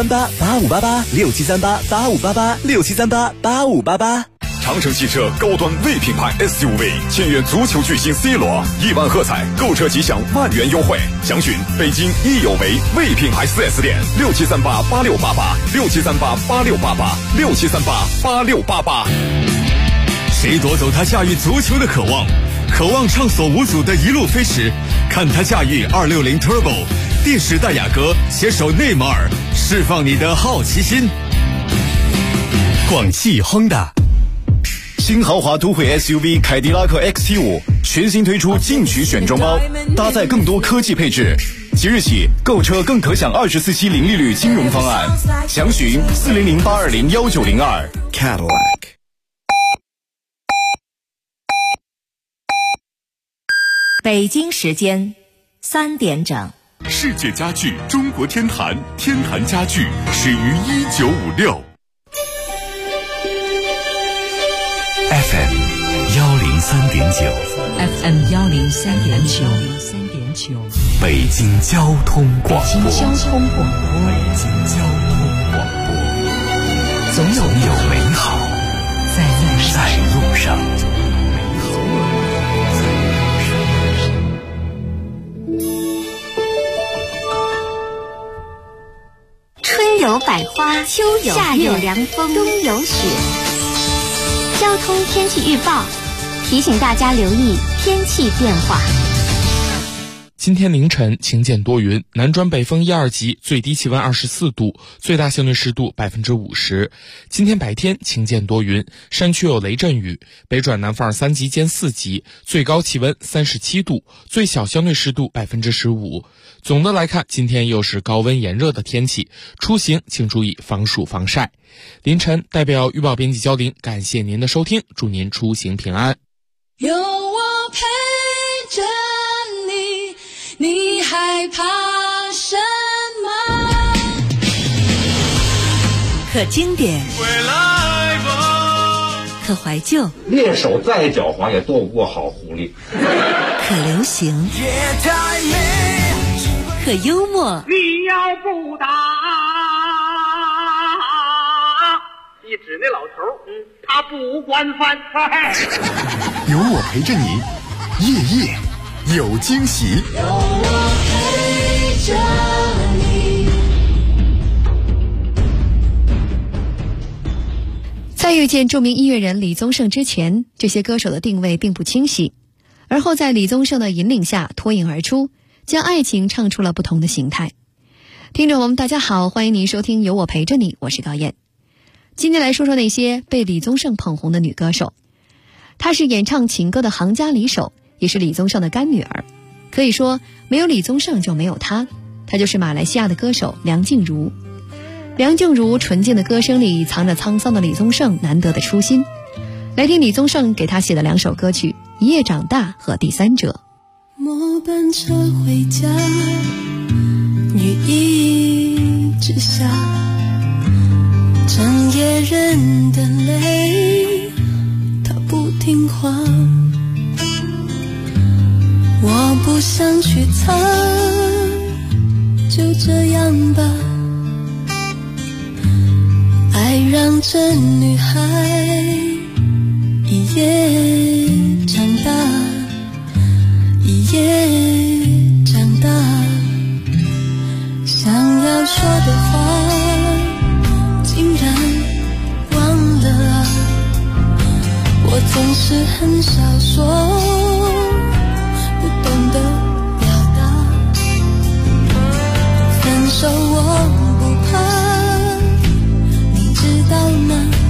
673885886738858867388588。 长城汽车高端 V 品牌 SUV 签约足球巨星 C 罗，1万喝彩，购车即享10000元优惠。详询北京益友为 V 品牌 4S 店673886886738868867388688。谁夺走他驾驭足球的渴望？渴望畅所无阻的一路飞驰，看他驾驭260 Turbo， 电时代雅阁携手内马尔，释放你的好奇心。广汽亨达。新豪华都会 SUV 凯迪拉克 XT5 全新推出进取选装包，搭载更多科技配置。即日起购车更可享24期零利率金融方案，详询40082019002 Cadillac。 北京时间3点整。 世界家具中国天坛，天坛家具始于1956。 FM 103.9 FM 103.9 北京交通广播。总有美好在路上。 春有百花，秋有夏有凉风，冬有雪。交通天气预报提醒大家留意天气变化。 今天凌晨晴间多云，南转北风1、2级，最低气温24度，最大相对湿度50%。今天白天晴间多云，山区有雷阵雨，北转南风2、3级兼4级，最高气温37度，最小相对湿度15%。总的来看，今天又是高温炎热的天气，出行请注意防暑防晒。凌晨代表预报编辑焦玲，感谢您的收听，祝您出行平安。 有我陪着你，你害怕什么？ 可经典，可怀旧， 猎手再狡猾也斗不过好狐狸。 可流行，可幽默。 你要不打，一指那老头，他不惯犯。 有我陪着你，夜夜有惊喜。 有我陪着你。 在遇见著名音乐人李宗盛之前，这些歌手的定位并不清晰，而后在李宗盛的引领下脱颖而出，将爱情唱出了不同的形态。听众朋友们大家好，欢迎您收听有我陪着你，我是高燕。今天来说说那些被李宗盛捧红的女歌手。她是演唱情歌的行家里手，也是李宗盛的干女儿，可以说没有李宗盛就没有她。她就是马来西亚的歌手梁静茹。梁静茹纯净的歌声里藏着沧桑的李宗盛难得的初心。来听李宗盛给她写的2首歌曲《一夜长大》和《第三者》。 末班车回家，雨一直下，整夜忍的泪，他不听话，我不想去擦，就这样吧。爱让这女孩一夜长大，一夜长大，想要说的话竟然忘了啊，我总是很少说，不懂得表达，分手我不怕，你知道吗？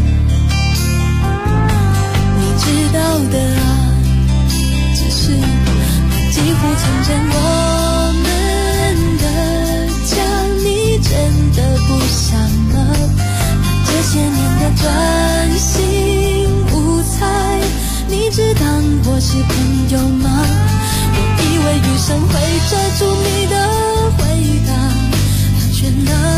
你知道的啊，只是几乎成真我们的家，你真的不想了？这些年的专心无猜，你只当我是朋友吗？我以为余生会遮住你的回答，却那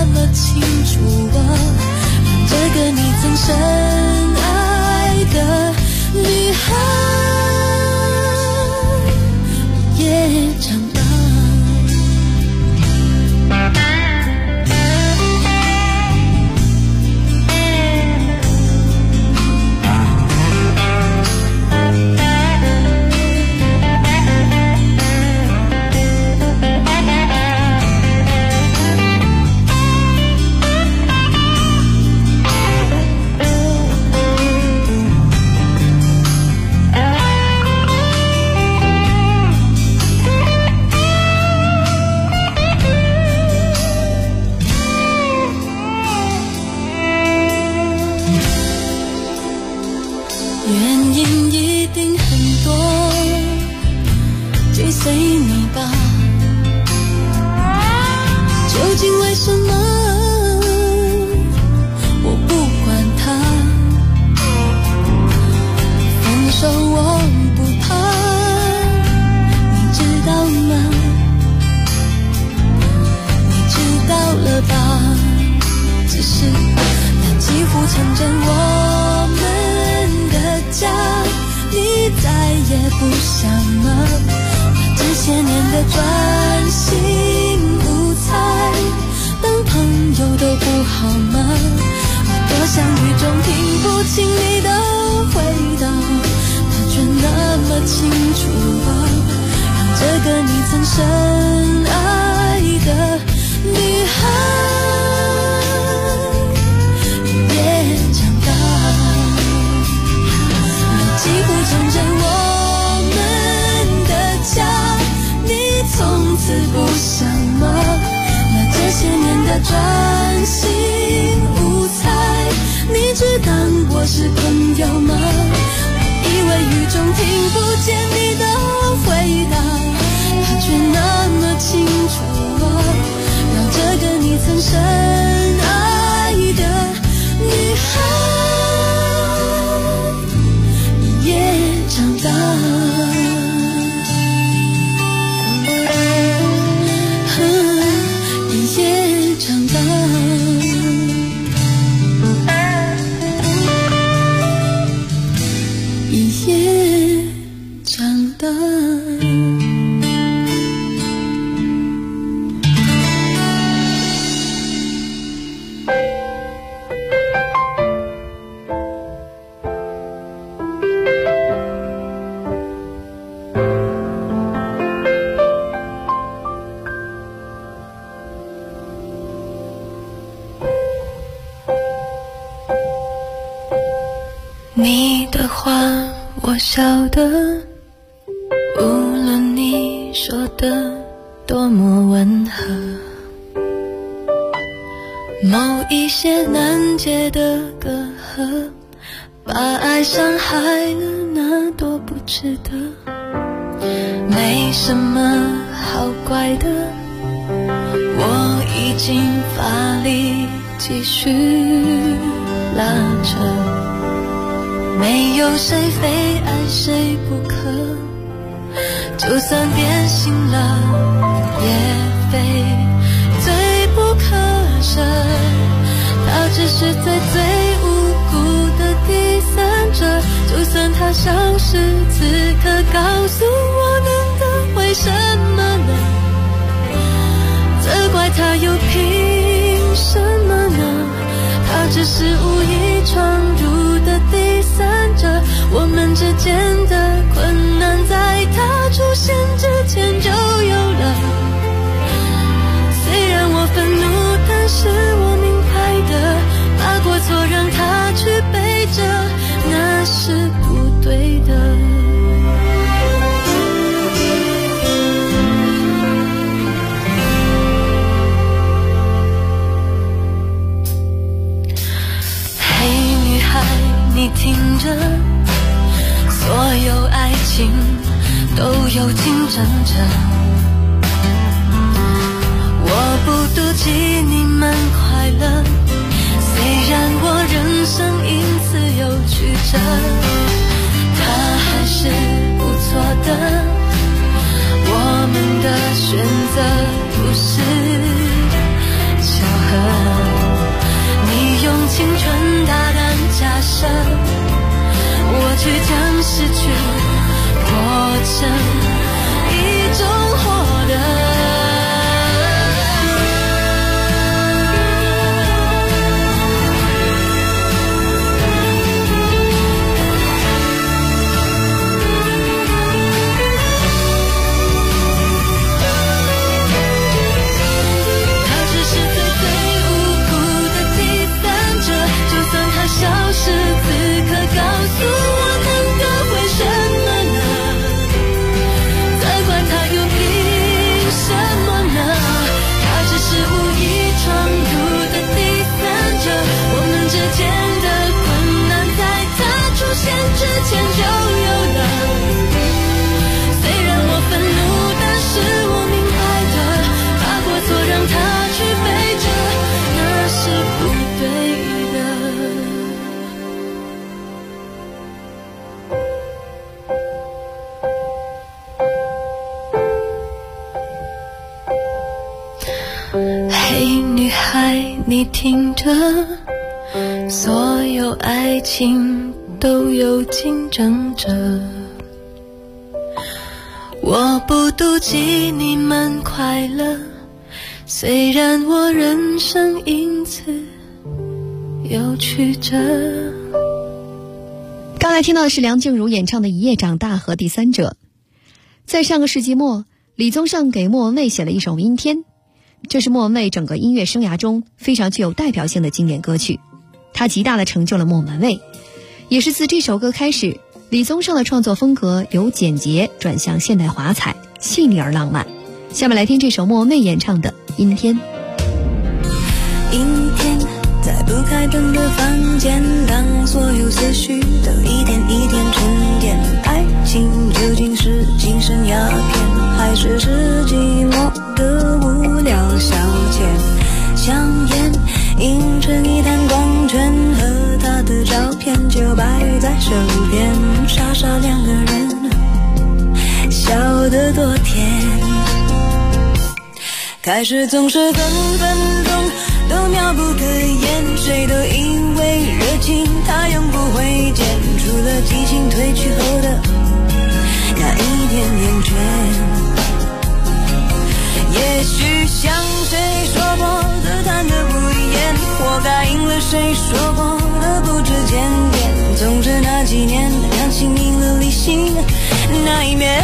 原因一定很多，就随你吧。究竟为什么我不管他？分手我不怕，你知道吗？你知道了吧？只是那几乎成真我们的家，你再也不想吗？这些年的专心无猜，当朋友都不好吗？我多想雨中听不清你的回答，它却那么清楚啊，让这个你曾深爱的女孩也长大。你几乎成真我们的家，你从此不想吗？那这些年的专心无猜，你只当我是朋友吗？我以为雨中听不见你的回答，它却那么清楚啊，让这个你曾深爱的女孩也长大。也长大，也长大。你的话我晓得，无论你说的多么温和，某一些难解的隔阂，把爱伤害了，那多不值得。没什么好怪的，我已经乏力继续拉扯。没有谁非爱谁不可，就算变心了也非罪不可赦。他只是最无辜的第三者，就算他消失，此刻告诉我能得回什么呢？责怪他又凭什么呢？他只是无意闯入的第三者，我们之间的困难在他出现之前就有了。虽然我愤怒，但是我明白的，把过错让他去背着，那是不对的。你听着，所有爱情都有竞争者，我不妒忌你们快乐，虽然我人生因此有曲折，他还是不错的，我们的选择不是巧合，你用青春大胆假设，我却将失去活成一种获得。消失，此刻告诉我能得回什么呢？再管他有凭你听着，所有爱情都有竞争者。我不妒忌你们快乐，虽然我人生因此有曲折。 刚才听到的是梁静茹演唱的《一夜长大》和《第三者》。在上个世纪末，李宗盛给莫文蔚写了一首《阴天》，这是莫文蔚整个音乐生涯中非常具有代表性的经典歌曲，它极大地成就了莫文蔚。也是自这首歌开始，李宗盛的创作风格由简洁转向现代华彩，细腻而浪漫。下面来听这首莫文蔚演唱的《阴天》。 阴天，在不开灯的房间，当所有思绪都一点一点沉淀，爱情究竟是精神鸦片，还是寂寞的无聊消遣？香烟映成一滩光圈，和他的照片就摆在手边，傻傻两个人，笑得多甜。开始总是分分钟都妙不可言，谁都以为热情它永不会减，除了激情褪去后的那一点点倦。也许像谁说过的谈得不厌，我答应了谁说过的不知检点，总之那几年感情赢了理性那一面。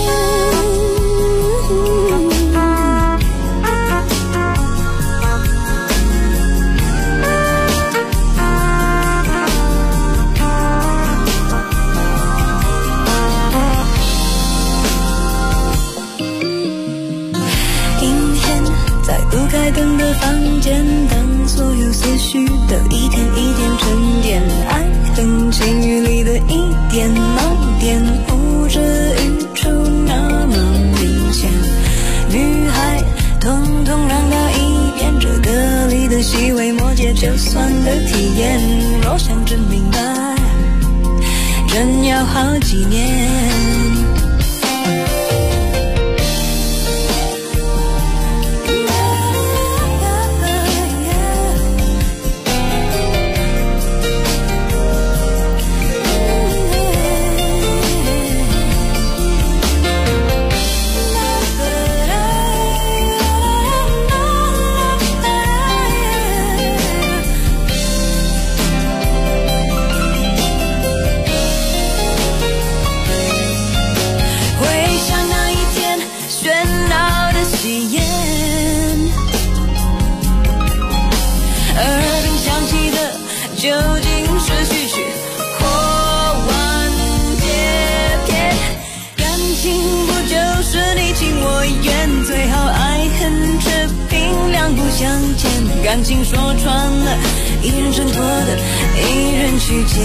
开灯的房间，当所有思绪都一点一点沉淀，爱恨情欲里的一点盲点，呼之欲出那么明显。女孩统统让到一边，这歌里的细微末节就算的体验，若想真明白，真要好几年。究竟是序曲或完结篇？感情不就是你情我愿，最好爱恨持平，两不相欠。感情说穿了，一人挣脱的一人去捡。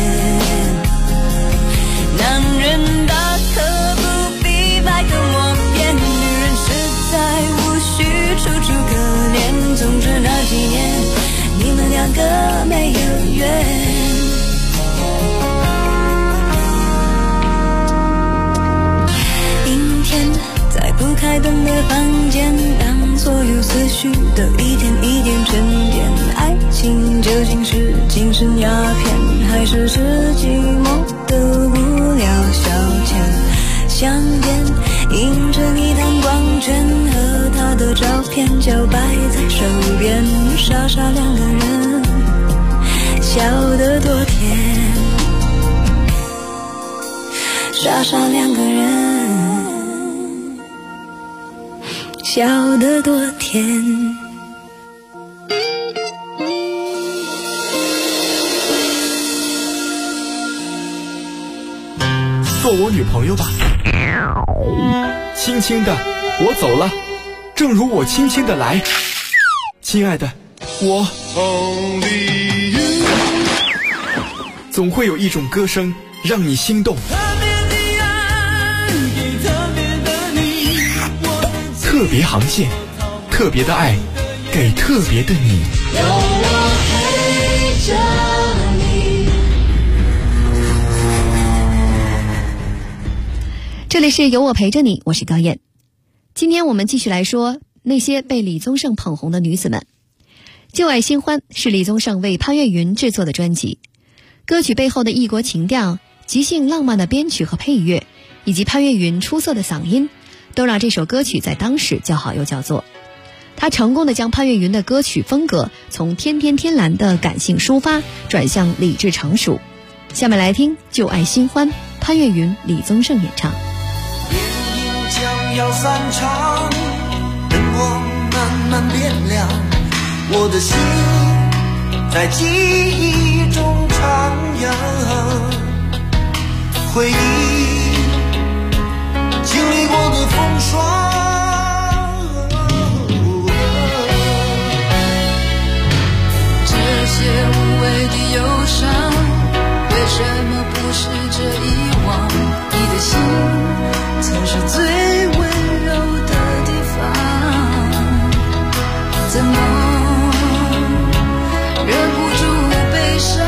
男人大可不必百口莫辩，女人实在无需楚楚可怜。总之那几年你们两个没有缘。阴天，在不开灯的房间，当所有思绪都一点一点沉淀，爱情究竟是精神鸦片，还是寂寞的无聊消遣？香烟映成一滩光圈，和他的照片就摆在手边，傻傻两个人，笑得多甜。傻傻两个人，笑得多甜。 做我女朋友吧。轻轻的，我走了，正如我轻轻的来。亲爱的，我总会有一种歌声让你心动。特别航线，特别的爱，给特别的你。有我陪着你。 这里是有我陪着你，我是高燕。今天我们继续来说那些被李宗盛捧红的女子们。 旧爱新欢是李宗盛为潘越云制作的专辑，歌曲背后的异国情调、即兴浪漫的编曲和配乐，以及潘越云出色的嗓音，都让这首歌曲在当时叫好又叫座。他成功地将潘越云的歌曲风格从天天天蓝的感性抒发转向理智成熟。下面来听旧爱新欢，潘越云、李宗盛演唱。 电影将要散场，灯光慢慢变亮，我的心在记忆中徜徉，回忆经历过的风霜， 这些无谓的忧伤，为什么不是这遗忘？你的心曾是最温柔的地方，怎么忍不住悲伤？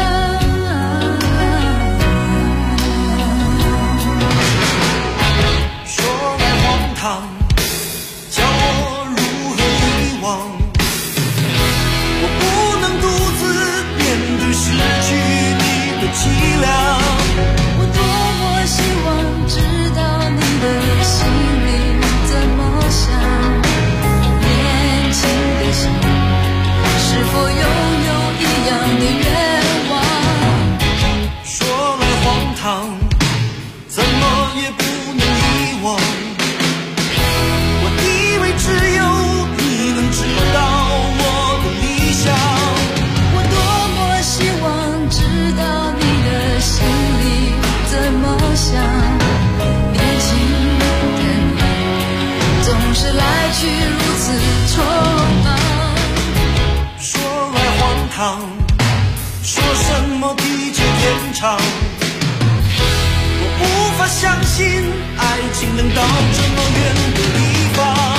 说来荒唐，叫我如何遗忘？我不能独自面对失去你的凄凉。 我多么希望知道你的心里怎么想，年轻的心是否拥有一样的愿望？ 说来荒唐，怎么也不能遗忘。我以为只有你能知道我的理想。 我多么希望知道你的心里怎么想，年轻的你总是来去如此匆忙。 说来荒唐，说什么地久天长，我无法相信爱情能到这么远的地方。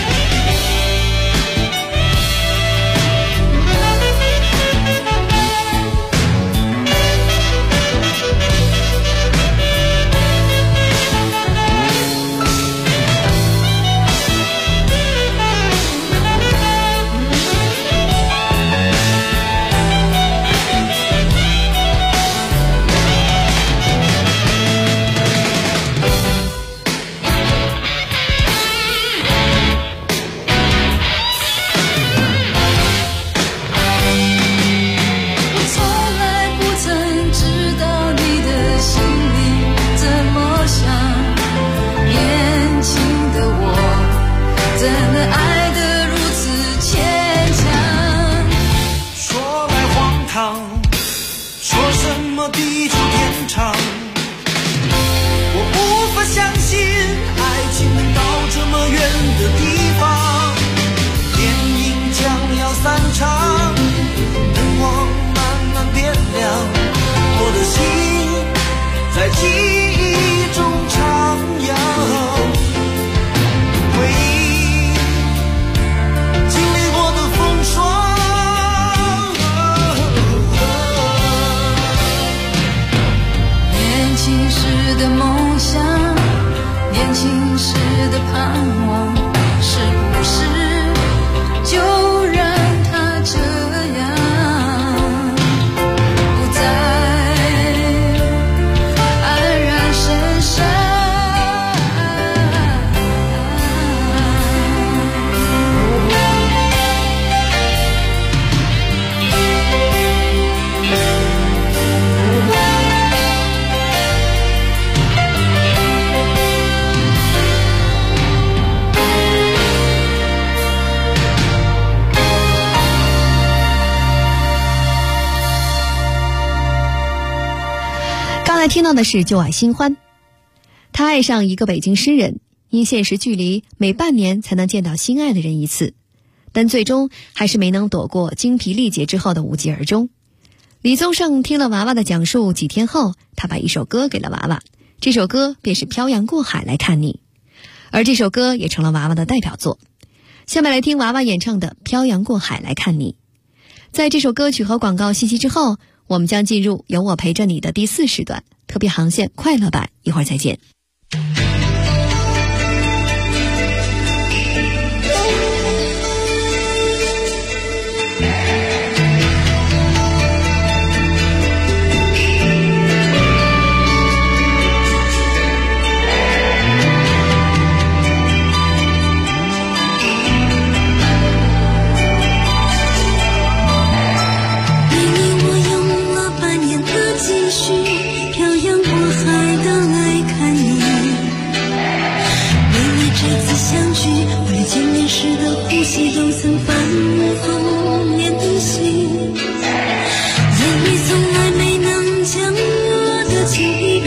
听到的是旧爱新欢，他爱上一个北京诗人，因现实距离每半年才能见到心爱的人一次，但最终还是没能躲过精疲力竭之后的无疾而终。李宗盛听了娃娃的讲述，几天后他把一首歌给了娃娃，这首歌便是《漂洋过海来看你》，而这首歌也成了娃娃的代表作。下面来听娃娃演唱的《漂洋过海来看你》。在这首歌曲和广告信息之后，我们将进入有我陪着你的第4时段特别航线快乐版，一会儿再见。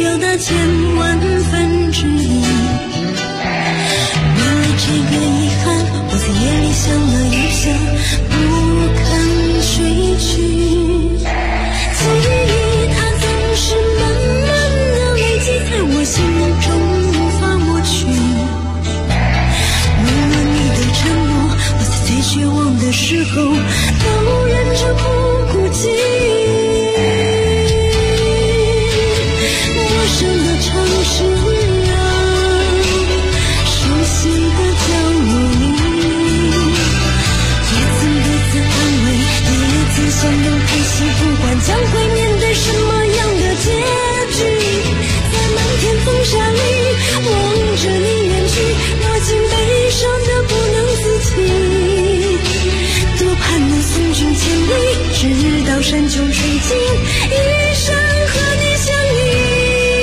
表达千万分之一。为了这个遗憾，我在夜里想了又想，不肯睡去。记忆它总是慢慢的累积在我心中，无法抹去。为了你的承诺，我在最绝望的时候都忍着不哭泣。陌生的城市啊，熟悉的角落里，也曾彼此安慰，也曾相拥叹息，不管将会面对什么样的结局。在漫天风沙里望着你远去，我竟悲伤的不能自己。多盼能送君千里，直到山穷水尽，一生和你相依。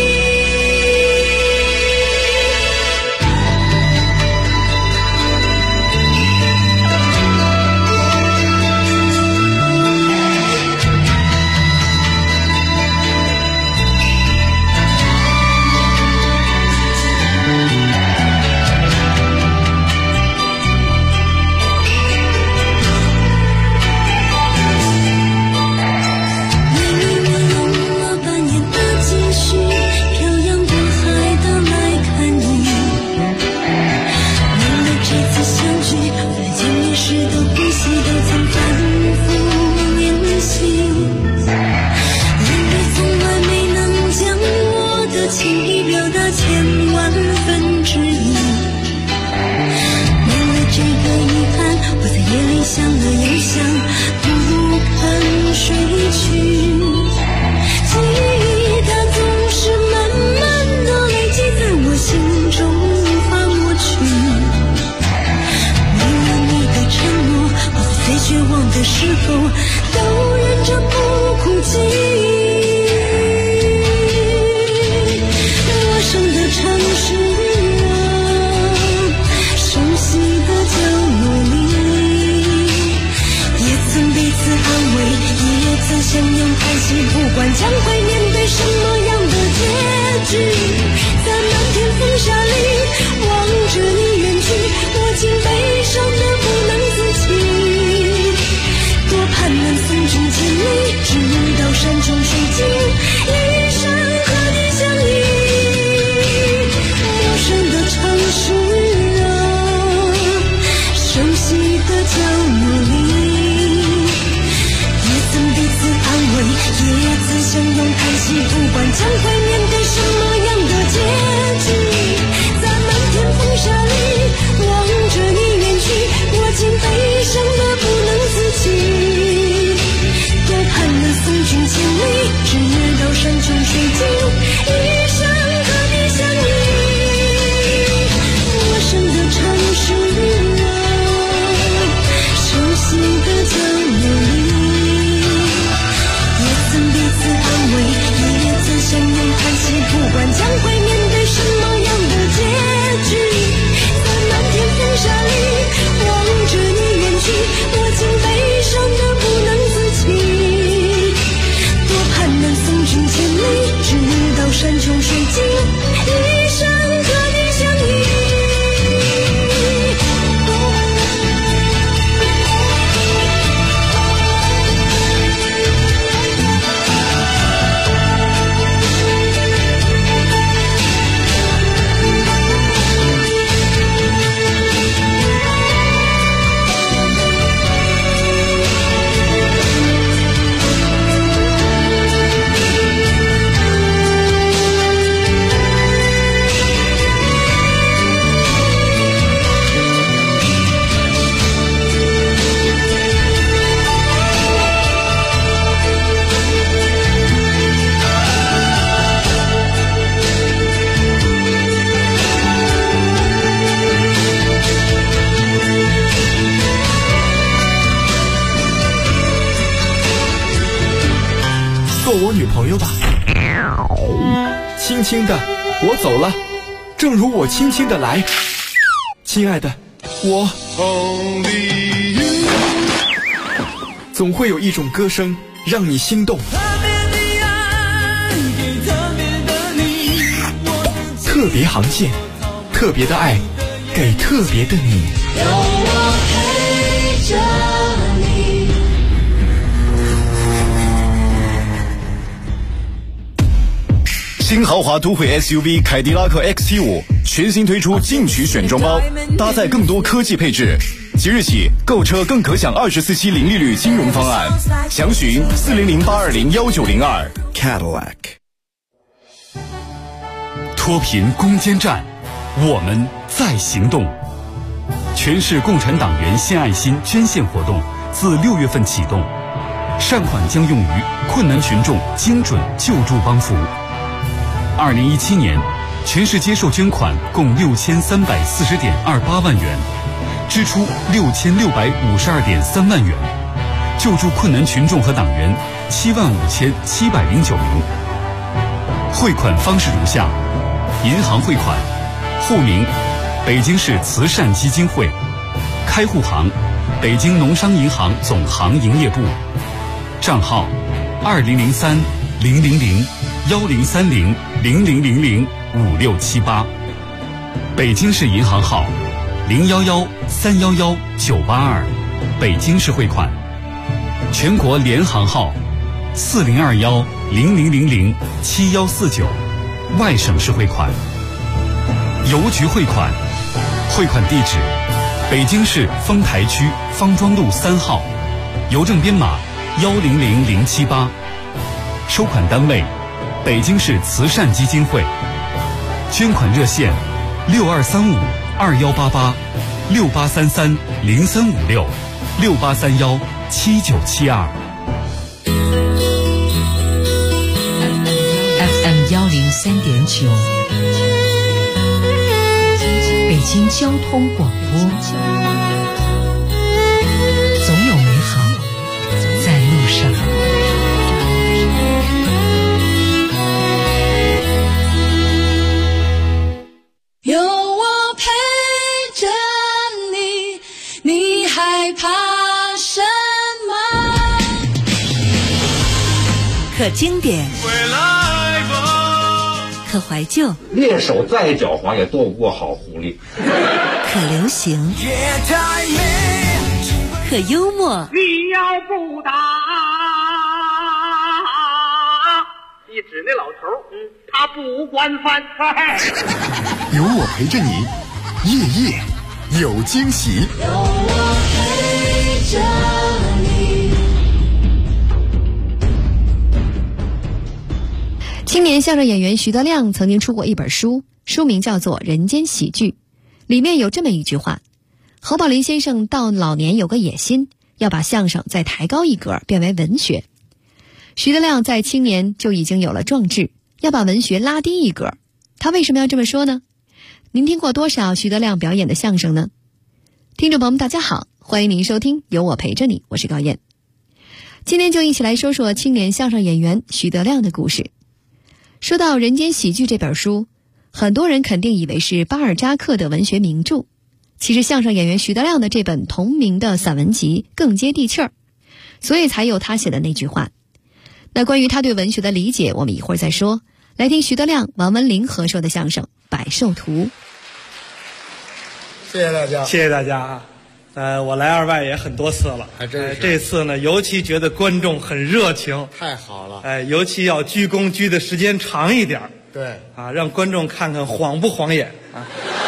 我女朋友吧。轻轻的，我走了，正如我轻轻的来。亲爱的，我总会有一种歌声让你心动。 别航线，特别的爱，给特别的你。 有我陪着你。 新豪华都会 SUV 凯迪拉克 XT5 全新推出进取选装包，搭载更多科技配置。即日起购车更可享24期零利率金融方案，详询400-820-1902 Cadillac。 脱贫攻坚战，我们在行动。全市共产党员献爱心捐献活动自6月份启动，善款将用于困难群众精准救助帮扶。2017年，全市接受捐款共6340.28万元，支出6652.3万元，救助困难群众和党员75709名。汇款方式如下：银行汇款，户名北京市慈善基金会，开户行北京农商银行总行营业部，账号2030-000-1030-0000-5678，北京市银行号011-311-982，北京市汇款，全国联行号4021-0000-7149，外省市汇款。邮局汇款，汇款地址北京市丰台区方庄路3号，邮政编码100078，收款单位北京市慈善基金会，捐款热线6235-2833-6833-0356-6831-7972。 FM 103.9，北京交通广播，总有美好在路上。 有我陪着你，你害怕什么？ 可经典，可怀旧， 猎手再狡猾也斗不过好狐狸。 可流行，可幽默。 你要不打，一指那老头，他不惯犯。 有我陪着你，夜夜有惊喜。 有我陪着你。 青年相声演员徐德亮曾经出过一本书，书名叫做《人间喜剧》，里面有这么一句话：侯宝林先生到老年有个野心，要把相声再抬高一格，变为文学。徐德亮在青年就已经有了壮志，要把文学拉低一格。他为什么要这么说呢？您听过多少徐德亮表演的相声呢？听众朋友们大家好，欢迎您收听有我陪着你，我是高燕。今天就一起来说说青年相声演员徐德亮的故事。说到《人间喜剧》这本书，很多人肯定以为是巴尔扎克的文学名著，其实相声演员徐德亮的这本同名的散文集更接地气儿，所以才有他写的那句话。那关于他对文学的理解，我们一会儿再说。来听徐德亮、王文林合说的相声《百寿图》。 谢谢大家，谢谢大家啊！我来二外也很多次了，还真是。这次呢，尤其觉得观众很热情，太好了。尤其要鞠躬鞠的时间长一点。对啊，让观众看看晃不晃眼啊！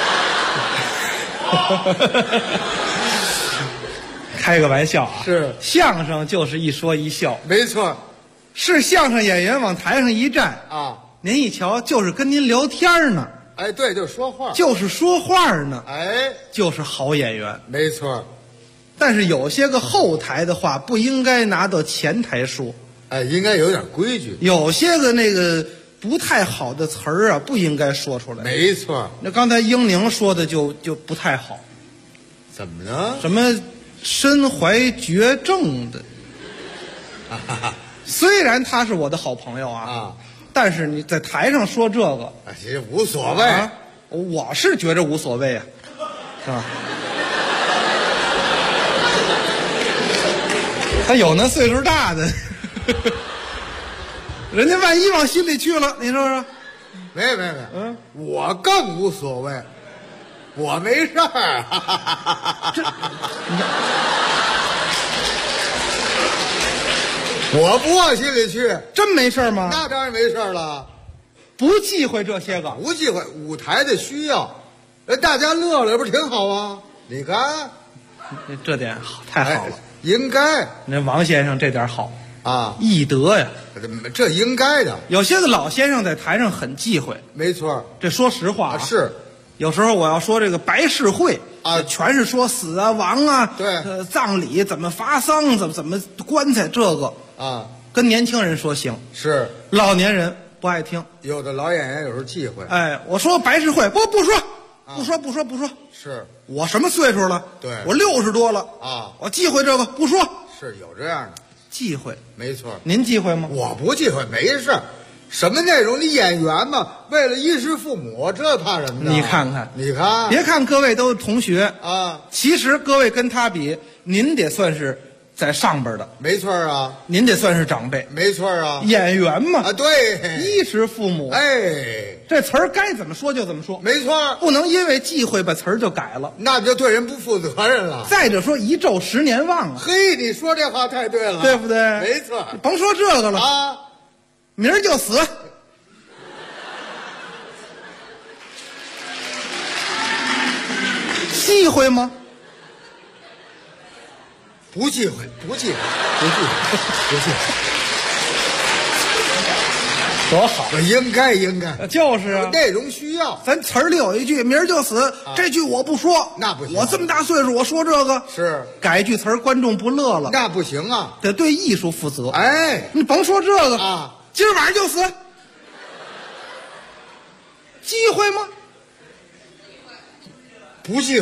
开个玩笑啊，是相声就是一说一笑，没错。是相声演员往台上一站啊，您一瞧就是跟您聊天呢。哎，对，就是说话，就是说话呢。哎，就是好演员，没错。但是有些个后台的话不应该拿到前台说，哎，应该有点规矩。有些个那个不太好的词儿啊，不应该说出来。没错。那刚才英宁说的就不太好。怎么呢？什么身怀绝症的？虽然他是我的好朋友啊。但是你在台上说这个，其实无所谓。我是觉着无所谓啊，是吧？他有那岁数大的，人家万一往心里去了，你说说， 没，我更无所谓，我没事儿。我不往心里去， 真没事吗？ 那当然没事了， 不忌讳这些个， 不忌讳舞台的需要，大家乐了不是挺好啊？你看， 这点好，太好了， 应该。 那王先生这点好啊， 义德呀， 这应该的。 有些个老先生在台上很忌讳， 没错， 这说实话是。 有时候我要说这个白事会啊， 全是说死啊、亡啊， 对， 葬礼怎么发丧，怎么棺材这个啊， 跟年轻人说行， 是老年人不爱听。 有的老演员有时候忌讳。 哎，我说白事会不说，不说。 是我什么岁数了？ 对， 我60多了啊， 我忌讳这个不说。 是有这样的忌讳， 没错。 您忌讳吗？ 我不忌讳，没事。什么内容？你演员嘛，为了衣食父母，这怕什么呢？ 你看看， 别看各位都是同学啊， 其实各位跟他比，您得算是在上边的， 没错啊。 您得算是长辈， 没错啊。 演员嘛， 啊对， 衣食父母， 哎， 这词儿该怎么说就怎么说， 没错， 不能因为忌讳把词儿就改了， 那就对人不负责任了。 再者说一昼10年忘啊， 嘿，你说这话太对了， 对不对？ 没错， 甭说这个了啊， 明儿就死。忌讳吗？ 不忌讳。 多好！ 应该， 就是啊， 内容需要。 咱词儿里有一句“明儿就死”，这句我不说， 那不行。 我这么大岁数，我说这个是改一句词儿，观众不乐了， 那不行啊， 得对艺术负责。 哎， 你甭说这个啊， 今儿晚上就死，忌讳吗？ 不忌讳。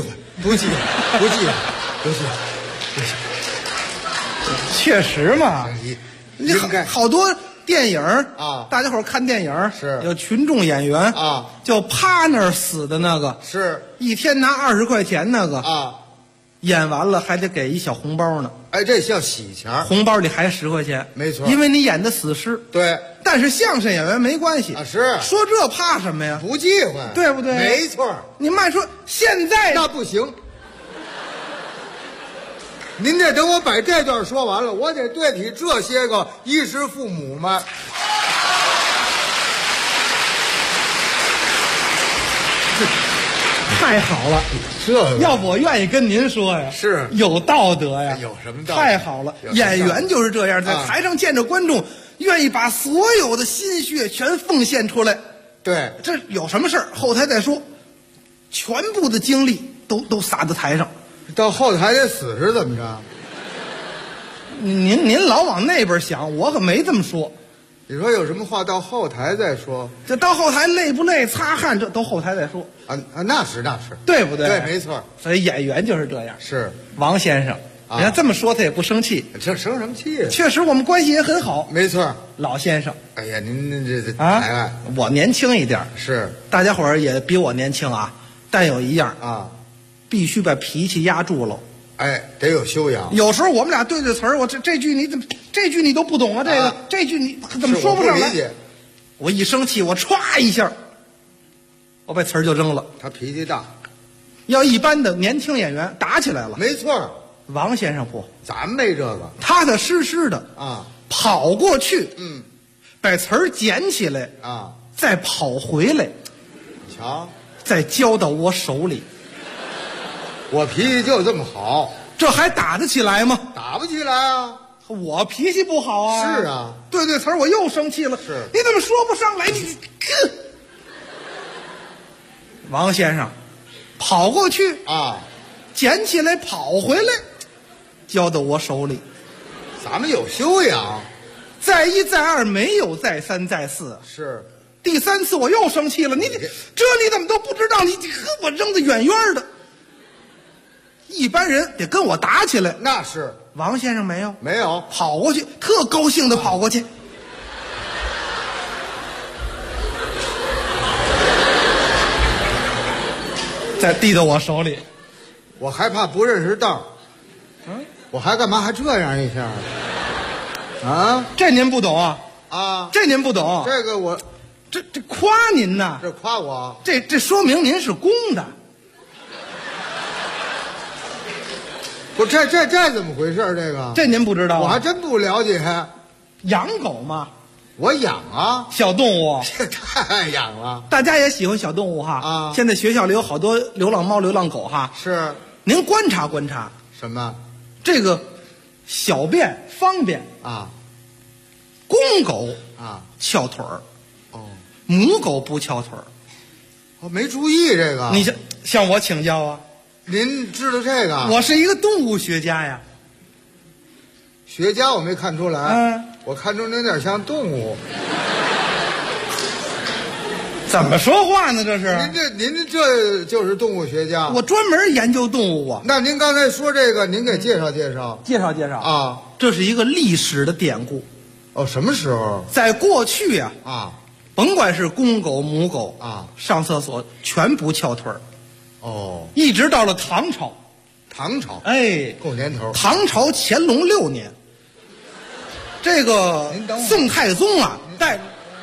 确实嘛， 你好多电影啊， 大家伙看电影是有群众演员啊， 就趴那儿死的那个， 是一天拿20块钱那个啊， 演完了还得给一小红包呢。 哎，这叫喜钱， 红包里还10块钱， 没错， 因为你演的死尸。 对， 但是相声演员没关系啊，是说这怕什么呀？ 不忌讳， 对不对？ 没错。 你慢说，现在那不行。您得等我把这段说完了，我得对起这些个衣食父母们。 太好了， 这要不我愿意跟您说呀， 是有道德呀， 有什么道德？ 太好了，演员就是这样，在台上见着观众，愿意把所有的心血全奉献出来。 对， 这有什么事儿后台再说，全部的精力都撒在台上。 到后台得死是怎么着？ 您老往那边想，我可没这么说。 你说有什么话到后台再说？ 这到后台累不累、擦汗，这都后台再说啊！那是， 对不对？ 对，没错。 所以演员就是这样。 是王先生，人家这么说他也不生气。 这生什么气啊？ 确实我们关系也很好。 没错， 老先生。 哎呀，您这啊，我年轻一点， 是大家伙儿也比我年轻啊，但有一样啊， 必须把脾气压住了。 哎，得有修养。 有时候我们俩对词儿，我这句你怎么这句你都不懂啊？这句你怎么说不上来？我一生气，我歘一下，我把词儿就扔了。 他脾气大。 要一般的年轻演员打起来了， 没错。 王先生不， 咱没这个， 踏踏实实的啊， 跑过去，把词儿捡起来啊， 再跑回来， 瞧， 再交到我手里。 我脾气就这么好， 这还打得起来吗？ 打不起来啊！ 我脾气不好啊！ 是啊， 对词儿我又生气了。 是， 你怎么说不上来？你王先生跑过去啊， 捡起来跑回来，交到我手里。 咱们有修养， 再一再二，没有再三再四。 是， 第3次我又生气了。你怎么都不知道？你和我扔得远远的。一般人得跟我打起来， 那是。 王先生没有跑过去，特高兴的跑过去，再递到我手里。 我害怕不认识道，我还干嘛还这样一下啊？ 这您不懂啊？ 啊， 这您不懂。 这个我， 这夸您呐， 这夸我， 这说明您是公的。 不，这怎么回事？ 这您不知道？ 我还真不了解。 养狗嘛， 我养啊， 小动物， 这太养了。 大家也喜欢小动物哈啊！ 现在学校里有好多流浪猫、流浪狗哈。 是， 您观察观察什么？ 这个小便方便啊， 公狗啊翘腿儿， 哦， 母狗不翘腿儿。 我没注意这个。 你向我请教啊？ 您知道这个？ 我是一个动物学家呀。 学家我没看出来，我看出您有点像动物。 怎么说话呢？这是您这就是动物学家。 我专门研究动物啊。 那您刚才说这个，您给介绍介绍。 介绍介绍啊， 这是一个历史的典故。 哦，什么时候？ 在过去呀，甭管是公狗母狗啊， 上厕所全不翘腿儿。 哦， 一直到了唐朝。 唐朝， 哎， 够年头。 唐朝乾隆6年，这个宋太宗啊，带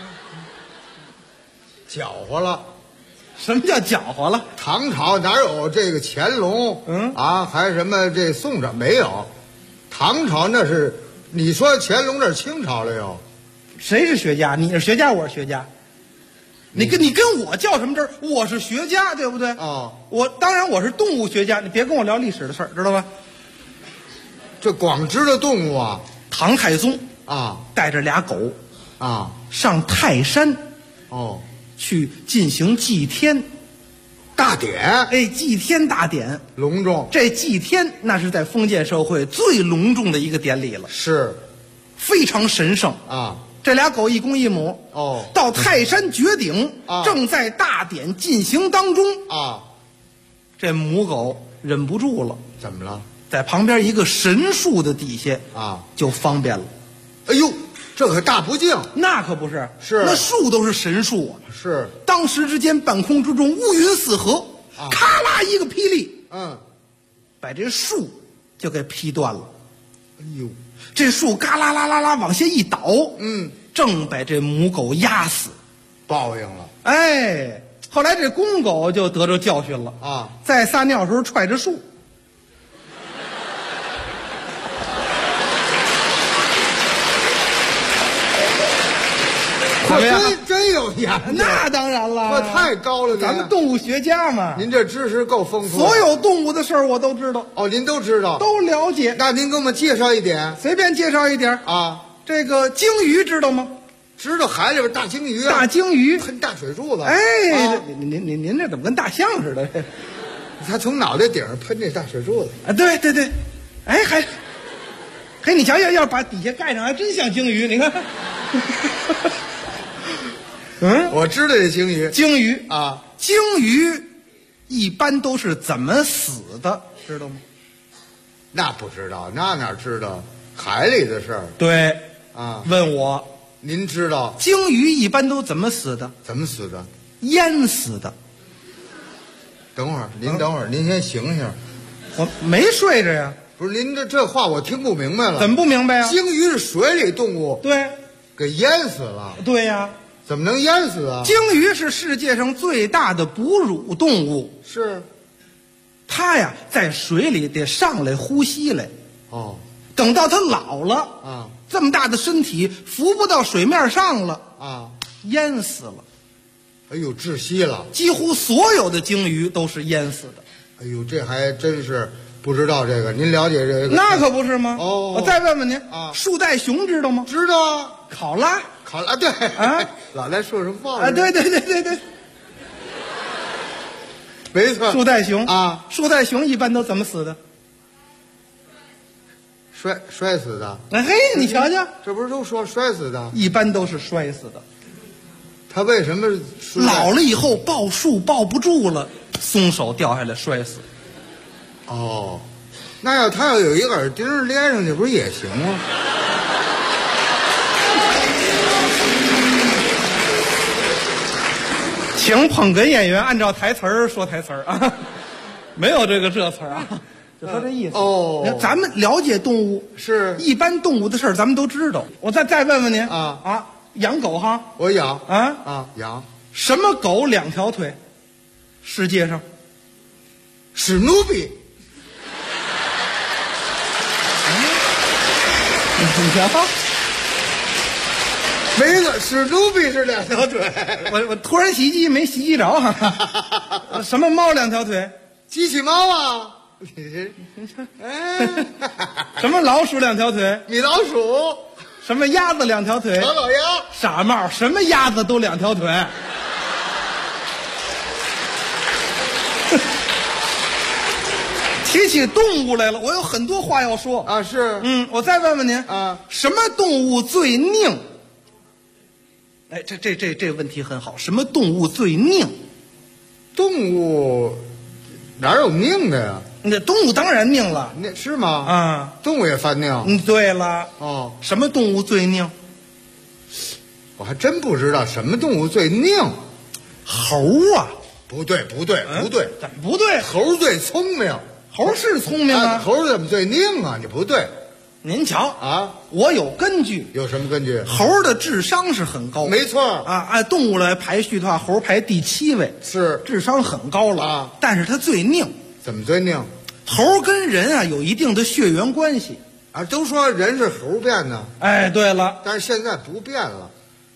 搅和了。 什么叫搅和了？ 唐朝哪有这个乾隆？还什么这宋朝没有？唐朝那是你说乾隆，这是清朝了哟。 谁是学家？你是学家，我是学家。你跟我较什么真儿？我是学家，对不对？我当然我是动物学家，你别跟我聊历史的事儿，知道吧？ 这光知道动物啊。 唐太宗啊， 带着俩狗啊上泰山，去进行祭天大典。 哎，祭天大典隆重。 这祭天那是在封建社会最隆重的一个典礼了， 是非常神圣啊。 这俩狗一公一母到泰山绝顶正在大典进行当中这母狗忍不住了。 怎么了？ 在旁边一个神树的底下就方便了。 哎呦，这可大不敬。 那可不是， 是那树都是神树啊。 是， 当时之间半空之中乌云四合，咔啦一个霹雳，把这树就给劈断了。 哎呦， 这树嘎啦啦啦啦往下一倒，正把这母狗压死， 报应了。 哎，后来这公狗就得着教训了在撒尿时候踹着树。 真有研究。 那当然了， 这太高了。 咱们动物学家嘛， 您这知识够丰富。 所有动物的事儿我都知道。 哦，您都知道， 都了解。 那您给我们介绍一点， 随便介绍一点啊。 这个鲸鱼知道吗？ 知道，海里边大鲸鱼。 大鲸鱼喷大水柱子。 哎，您这怎么跟大象似的？ 他从脑袋顶上喷这大水柱子啊！对对对，哎你瞧瞧，要把底下盖上，还真像鲸鱼。你看。 我知道这鲸鱼。 鲸鱼啊，鲸鱼一般都是怎么死的，知道吗？ 那不知道，那哪知道？海里的事儿。 对啊， 问我， 您知道鲸鱼一般都怎么死的？ 怎么死的？ 淹死的。 等会儿，您等会儿，您先醒醒。 我没睡着呀。 不是您这话我听不明白了。 怎么不明白呀？ 鲸鱼是水里动物， 对， 给淹死了。 对呀。 怎么能淹死啊？ 鲸鱼是世界上最大的哺乳动物。 是。 它呀，在水里得上来呼吸来。等到它老了这么大的身体浮不到水面上了淹死了。 哎呦，窒息了。 几乎所有的鲸鱼都是淹死的。 哎呦，这还真是不知道这个。您了解这个？ 那可不是吗？我再问问您树袋熊知道吗？ 知道啊。 考拉， 对啊，老来说什么话对， 没错。 树袋熊啊， 树袋熊一般都怎么死的？ 摔死的。 嘿，你瞧瞧， 这不是都说摔死的？ 一般都是摔死的。 他为什么老了以后抱树抱不住了，松手掉下来摔死？ 那要他要有一个耳钉连上去，不是也行吗？ 请捧哏演员按照台词儿说台词儿啊，没有这词儿啊，就说这意思。咱们了解动物， 是一般动物的事儿咱们都知道。我再问问您养狗哈？ 我养啊养。 什么狗2条腿？世界上？ 史努比。 你瞧， 没了，史努比是2条腿。 我突然袭击没袭击着哈。什么猫2条腿？ 机器猫啊。 什么老鼠2条腿？ 米老鼠。 什么鸭子2条腿？ 唐老鸭。 傻帽，什么鸭子都2条腿。提起动物来了，我有很多话要说啊。是， 我再问问您啊， 什么动物最拧？哎，这问题很好。什么动物最拧？ 动物哪有拧的呀？ 那动物当然拧了， 那是吗？ 啊， 动物也犯拧。 对了。 哦， 什么动物最拧？ 我还真不知道什么动物最拧。 猴啊？ 不对，不对，不对， 怎么不对？ 猴最聪明。 猴是聪明啊， 猴怎么最拧啊？你不对。 您瞧啊， 我有根据。 有什么根据？ 猴的智商是很高， 没错啊。按动物来排序的话，猴排第7位， 是智商很高了啊。 但是它最拧。 怎么最拧？ 猴跟人啊有一定的血缘关系啊。都说人是猴变的， 哎，对了， 但是现在不变了。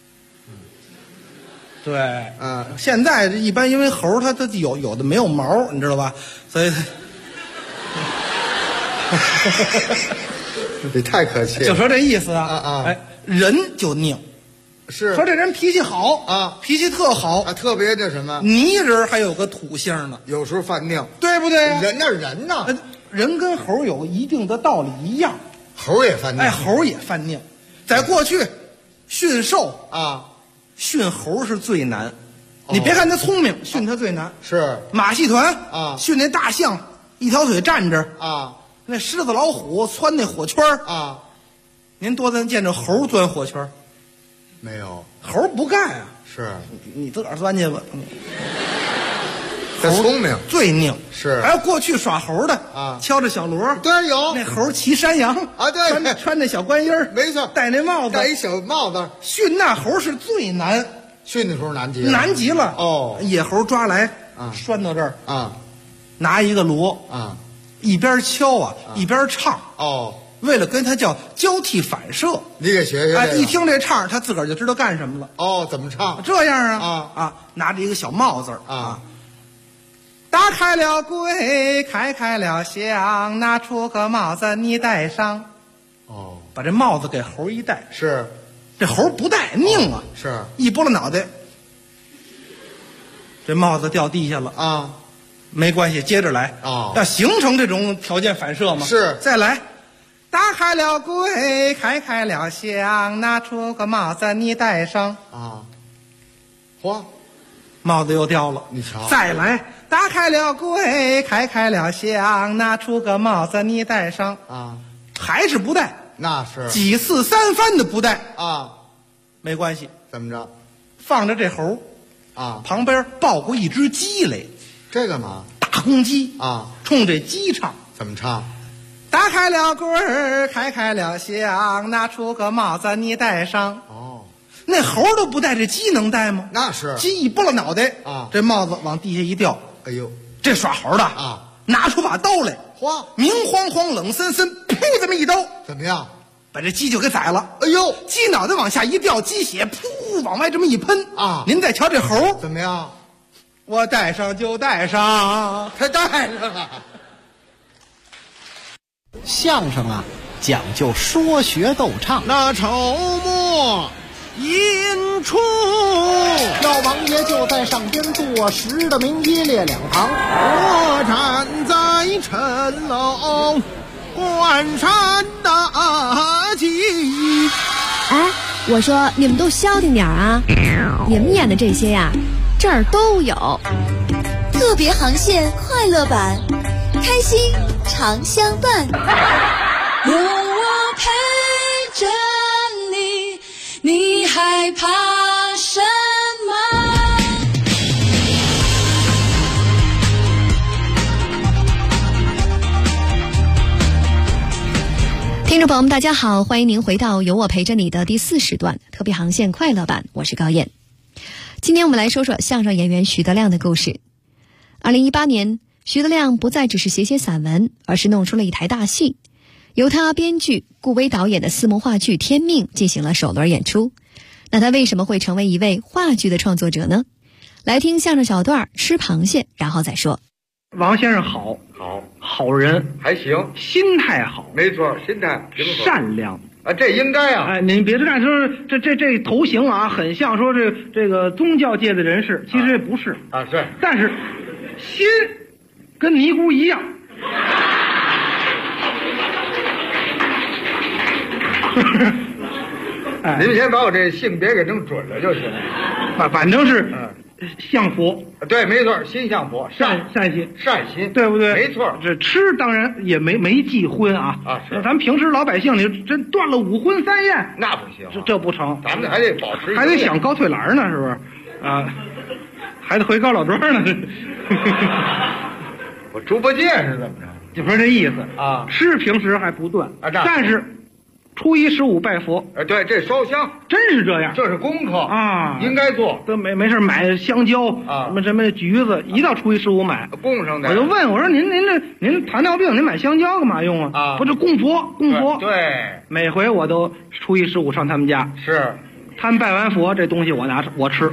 对，现在一般因为猴它有的没有毛，你知道吧？所以。 你太客气了， 就说这意思啊。哎，人就拧， 是说这人脾气好啊， 脾气特好啊，特别那什么泥人还有个土性呢， 有时候犯拧， 对不对？ 人那人呢？ 人跟猴有一定的道理一样， 猴也犯拧。 哎，猴也犯拧。在过去，驯兽啊， 驯猴是最难。你别看他聪明，驯他最难。 是马戏团啊， 驯那大象1条腿站着啊。 那狮子老虎窜那火圈啊， 您多咱见着猴钻火圈没有？ 猴不干啊， 是你自个儿钻去吧。 他聪明， 最拧是。 还有过去耍猴的啊， 敲着小锣， 对，有那猴骑山羊啊，对， 穿那小官衣没错， 戴那帽子， 戴一小帽子。 驯那猴是最难， 驯的时候难极了哦。 野猴抓来啊， 拴到这儿啊， 拿一个锣啊。 一边敲啊，一边唱哦， 为了跟他叫交替反射， 你给学学。 哎，一听这唱，他自个儿就知道干什么了。 哦，怎么唱？ 这样啊，拿着一个小帽子啊，打开了柜，开开了箱，拿出个帽子你戴上。 哦， 把这帽子给猴一戴， 是这猴不戴拧啊， 是一拨了脑袋，这帽子掉地下了啊。 没关系，接着来啊！ 要形成这种条件反射嘛。 是， 再来，打开了柜，开开了箱，拿出个帽子你戴上啊！嚯， 帽子又掉了。 你瞧， 再来，打开了柜，开开了箱，拿出个帽子你戴上啊！ 还是不戴， 那是几次三番的不戴啊！ 没关系， 怎么着？ 放着这猴啊， 旁边抱过一只鸡来。 这干嘛？ 大公鸡啊， 冲这鸡唱。 怎么唱？ 打开了柜儿，开开了箱，拿出个帽子你戴上。 哦， 那猴都不戴，这鸡能戴吗？ 那是。 鸡一拨了脑袋啊， 这帽子往地下一掉。 哎呦， 这耍猴的啊， 拿出把刀来， 哗， 明晃晃，冷森森，噗，这么一刀， 怎么样？ 把这鸡就给宰了。 哎呦， 鸡脑袋往下一掉，鸡血噗往外这么一喷啊！ 您再瞧这猴怎么样？ 我戴上就戴上， 他戴上了。 相声啊，讲究说学逗唱。 那筹末引出， 老王爷就在上边坐实的名一列两行。 我站在城楼关山大吉。 哎，我说你们都消停点啊！你们演的这些呀，这儿都有。 特别航线快乐版，开心常相伴。 有我陪着你，你害怕什么？ 听众朋友们，大家好，欢迎您回到有我陪着你的第4时段特别航线快乐版，我是高燕。今天我们来说说相声演员徐德亮的故事。2018年，徐德亮不再只是写散文，而是弄出了一台大戏，由他编剧、顾威导演的4幕话剧《天命》进行了首轮演出。那他为什么会成为一位话剧的创作者呢？来听相声小段吃螃蟹，然后再说。 王先生好人， 还行， 心态好， 没错，心态善良啊，这应该啊。 哎，您别看说这头型啊，很像说这个宗教界的人士，其实也不是啊，是， 但是心跟尼姑一样。 哎，您先把我这性别给弄准了就行， 反正是像佛， 对，没错，心像佛，善心，对不对？没错， 这吃当然也没忌荤啊，是，咱平时老百姓你真断了5荤3宴， 那不行， 这不成， 咱们还得保持， 还得想高腿栏呢，是不是？啊，还得回高老庄呢。 我猪八戒是怎么着？ 就不是这意思啊， 吃平时还不断啊， 但是初一十五拜佛， 对，这烧香真是这样， 这是功课啊， 应该做。 都没事买香蕉啊，什么橘子，一到初一十五买供上的。 我就问我说您糖尿病，您买香蕉干嘛用啊？不是供佛。 对， 每回我都初一十五上他们家， 是他们拜完佛，这东西我吃。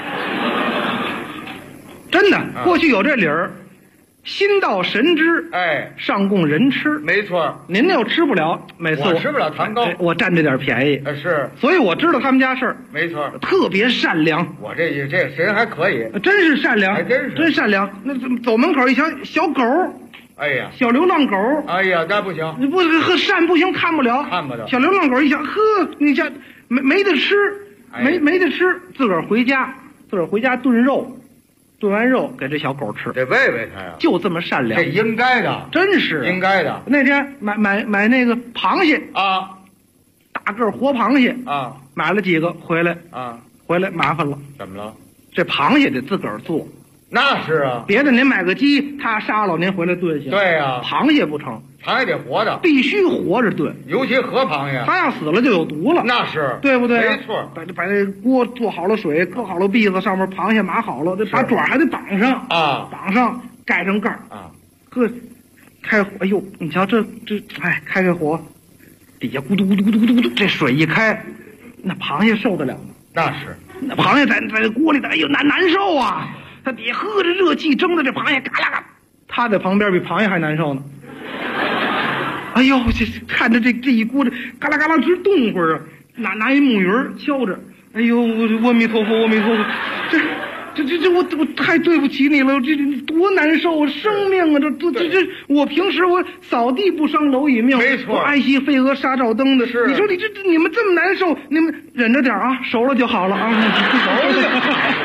真的，过去有这理儿。心到神知， 哎， 上供人吃， 没错。 您又吃不了，每次我吃不了糖糕， 我占这点便宜， 是， 所以我知道他们家事儿， 没错， 特别善良。 我这人还可以， 真是善良， 还真善良。那走门口一瞧，小狗， 哎呀， 小流浪狗， 哎呀，那不行， 你不善不行，看不了。小流浪狗一瞧，呵，你家没得吃，没得吃，自个儿回家炖肉。炖完肉给这小狗吃， 得喂喂它呀， 就这么善良， 这应该的， 真是应该的。 那天买那个螃蟹啊， 大个活螃蟹啊， 买了几个回来麻烦了， 怎么了？ 这螃蟹得自个儿做， 那是啊， 别的您买个鸡，他杀了您回来炖行， 对呀， 螃蟹不成。 螃蟹得活的， 必须活着炖， 尤其河螃蟹， 它要死了就有毒了。 那是， 对不对？ 没错。 把这锅做好了水，搁好了篦子，上面螃蟹码好了，这把爪还得绑上啊， 绑上盖上盖啊。 呵，开火，哎呦，你瞧这，哎，开火，底下咕嘟咕嘟咕嘟咕嘟咕嘟，这水一开，那螃蟹受得了吗？ 那是， 那螃蟹在锅里头，哎呦难受啊！它底下喝着热气蒸的，这螃蟹嘎啦嘎，它在旁边比螃蟹还难受呢。哎呦，这看着这一锅，这嘎啦嘎啦直动会儿啊！拿一木鱼敲着，哎呦，阿弥陀佛，阿弥陀佛，这我太对不起你了，这多难受啊！生命啊，这我平时我扫地不伤蝼蚁命， 没错， 我爱惜飞蛾杀照灯的是。 你说你们这么难受，你们忍着点啊，熟了就好了啊，熟了。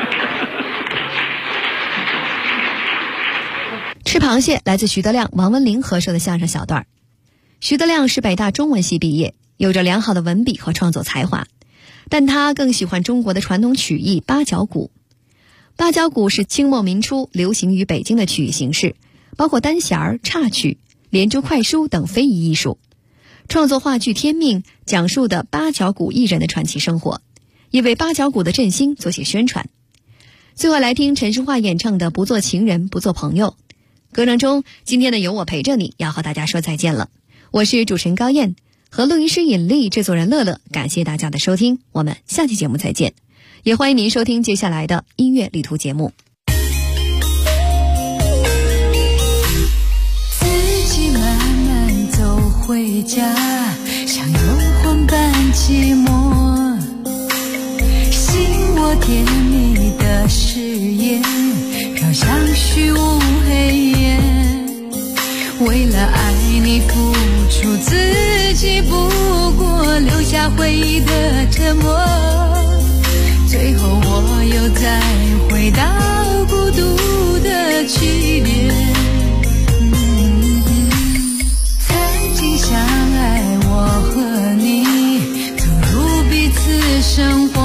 吃螃蟹来自徐德亮、王文林合说的相声小段。徐德亮是北大中文系毕业，有着良好的文笔和创作才华，但他更喜欢中国的传统曲艺八角鼓。八角鼓是清末民初流行于北京的曲艺形式，包括单弦、插曲、连珠快书等非遗艺术。创作话剧《天命》，讲述的八角鼓艺人的传奇生活，也为八角鼓的振兴做些宣传。最后来听陈淑桦演唱的《不做情人不做朋友》。歌声中，今天的有我陪着你要和大家说再见了。我是主持人高燕，和录音师尹丽、制作人乐乐，感谢大家的收听，我们下期节目再见。也欢迎您收听接下来的音乐旅途节目。 自己慢慢走回家，像幽魂般寂寞，信我甜蜜的誓言飘向虚无黑夜，为了爱你付出自己，不过留下回忆的沉默，最后我又再回到孤独的起点。曾经相爱我和你，投入彼此生活，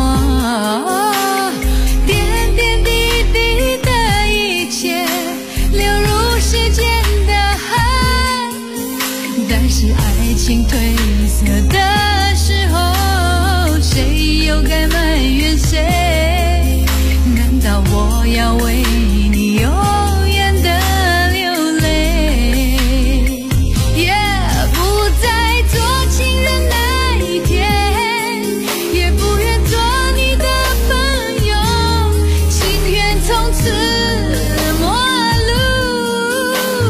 点点滴滴的一切流入时间的汗，但是爱情褪色此陌路。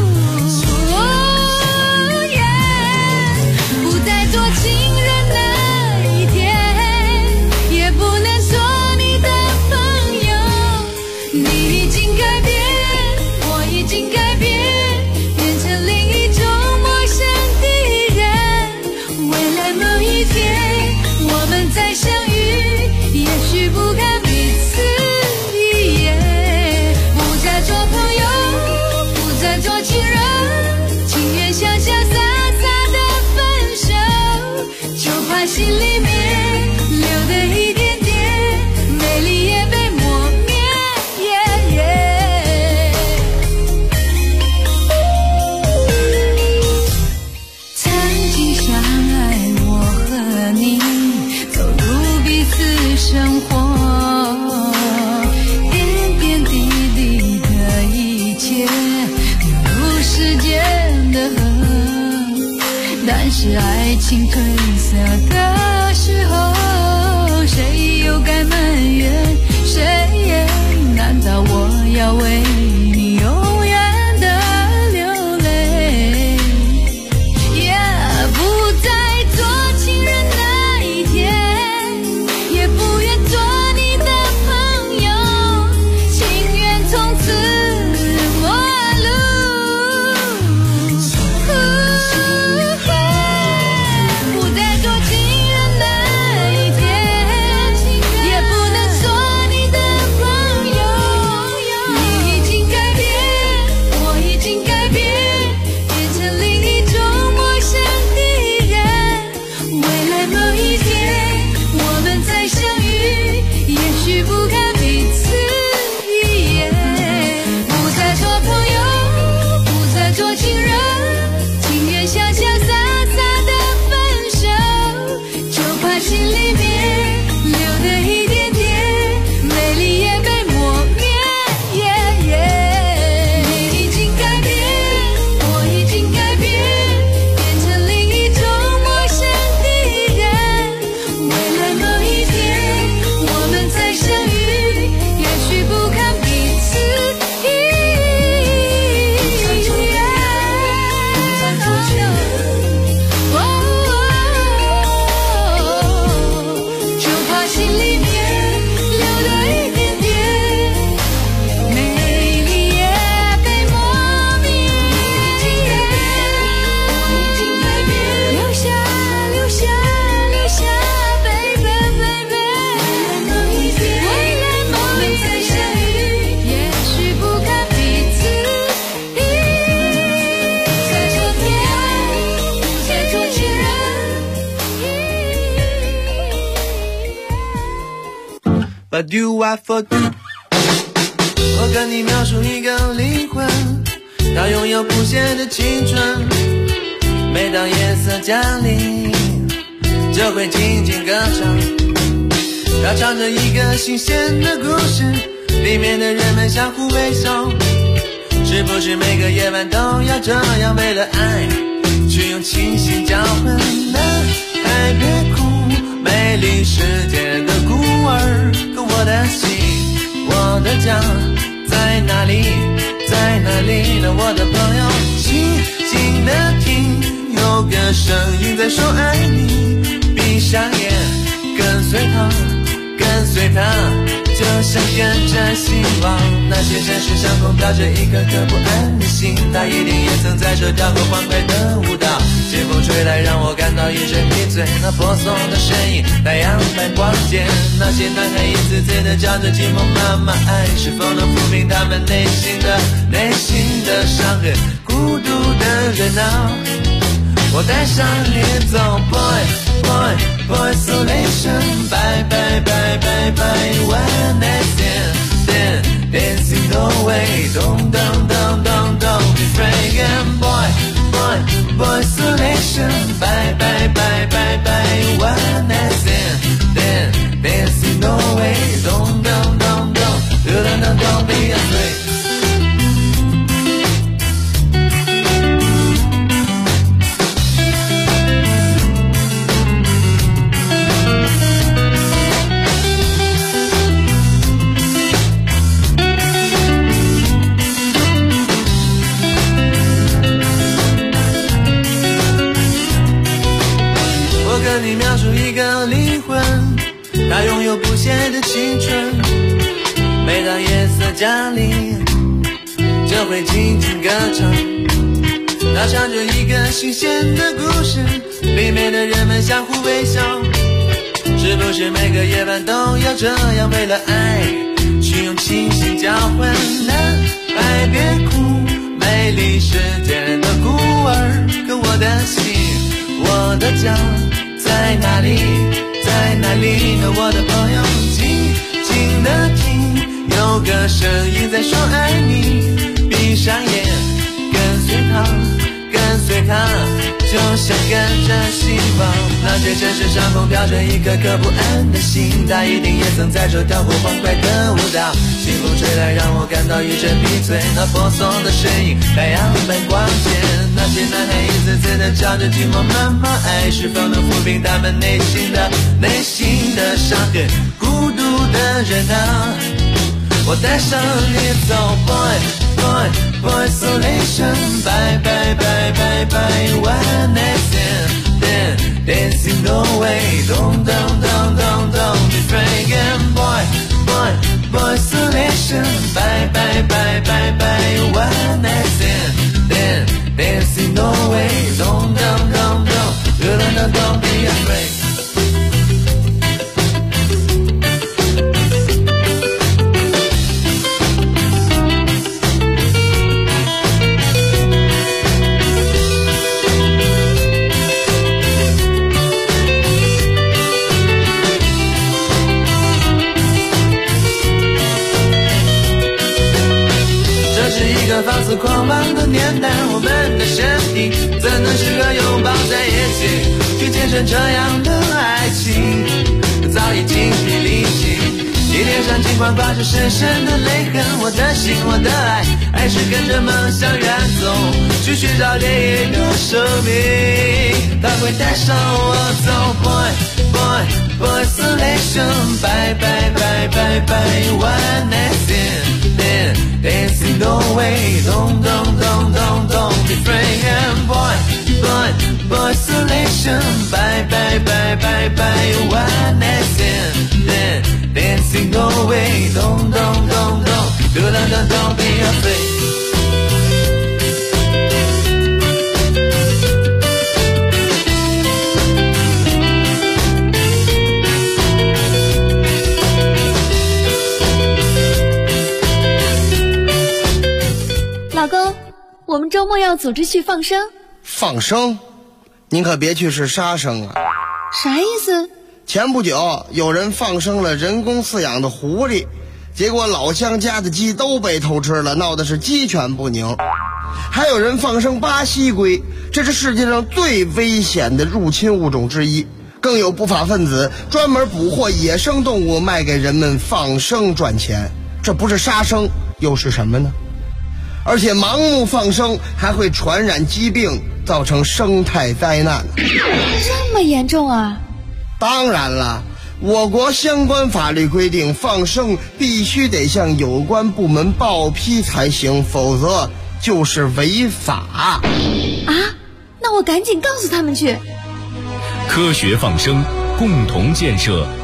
不再做情人那一天，也不能做你的朋友。你已经改变，我已经改变，变成另一种陌生的人。未来某一天，我们再相遇，也许不堪彼此一眼。不再做朋友，不再做情人，情愿潇潇洒洒的分手，就怕心里面留的一点点美丽也被磨灭。曾经相爱我和你，走入彼此生活，点点滴滴的一切流入时间的河。但是爱情褪色的时候，谁又该埋怨谁？难道我要为你永远的流泪？不再做情人那一天，也不愿做你的朋友，情愿从此陌路。不再做情人那一天，也不能做你的朋友。你已经改变，我已经改变，变成另一种陌生的人。未来某一天，我们再相遇，也许不堪彼此一眼。不再做朋友，不再做情人，情愿潇潇洒洒的分手，就怕心里面留的一点点美丽也被磨灭。你已经改变，我已经改变，变成另一种陌生的人。未来某一天，我们再相遇，也许不堪彼此一眼。就怕心里面留的一点点美丽也被磨灭。我已经改变，留下留下留下 baby baby。未来某一天，再相遇，也许不堪彼此一眼。再做朋友，再做情人。 But do I forget？ 我跟你描述一个灵魂，它拥有不懈的青春。每当夜色降临，就会静静歌唱。它唱着一个新鲜的故事，里面的人们相互微笑。是不是每个夜晚都要这样，为了爱去用清醒交换？男孩别哭，美丽世界的孤儿，可我的心，我的家在哪里？在哪里呢？我的朋友，静静的听，有个声音在说爱你。闭上眼，跟随他，跟随他，就像跟着希望。那些城市上空飘着一颗颗不安的心，他一定也曾在这跳过欢快的舞蹈。清风吹来，让我感到一阵迷醉。那婆娑的身影，太阳白光间，那些男孩一次次的叫着寂寞妈妈，爱是否能抚平他们内心的伤痕？孤独的热闹，我带上你走 ，boy isolation， bye bye bye bye bye one night stand dancing away， don't be afraid and boy isolation， bye bye bye bye bye one night stand dancing away， don't be afraid。 家里，就会轻轻歌唱，它唱着一个新鲜的故事，里面的人们相互微笑。是不是每个夜晚都要这样，为了爱去用清醒交换呢？爱别哭，美丽世界的孤儿，可我的心，我的家在哪里？在哪里呢？我的朋友，静静的听，有个声音在说爱你，闭上眼，跟随他，跟随他，就像跟着希望。那些城市上空飘着一颗颗不安的心，他一定也曾在这跳过欢快的舞蹈。清风吹来，让我感到一阵迷醉，那婆娑的身影，太阳般光鲜。那些男孩一次次的叫着寂寞妈妈，爱是否能抚平他们内心的伤痕？孤独的人啊，我带上你走 Boy Isolation Bye bye bye bye bye One night stand Dancing away Don't be afraid again Boy Isolation Bye bye bye bye bye One night stand Dancing away Don't be afraid放肆狂妄的年代，我们的身体怎能适合拥抱在一起，去见证这样的爱情，早已精疲力尽。你脸上尽管挂着深深的泪痕，我的心，我的爱，还是跟着梦想远走，去寻找另一个生命，它会带上我走。Boy Isolation Bye bye bye bye bye One night stand Dancing away Don't be afraid and Boy Isolation Bye bye bye bye bye One night stand Dancing away Don't be afraid 老公，我们周末要组织去放生。 放生？您可别去是杀生啊！ 啥意思？ 前不久有人放生了人工饲养的狐狸，结果老乡家的鸡都被偷吃了，闹的是鸡犬不宁。还有人放生巴西龟，这是世界上最危险的入侵物种之一。更有不法分子专门捕获野生动物卖给人们放生赚钱，这不是杀生又是什么呢？而且盲目放生还会传染疾病，造成生态灾难。 这么严重啊？ 当然了，我国相关法律规定，放生必须得向有关部门报批才行，否则就是违法。 啊？那我赶紧告诉他们去。 科学放生，共同建设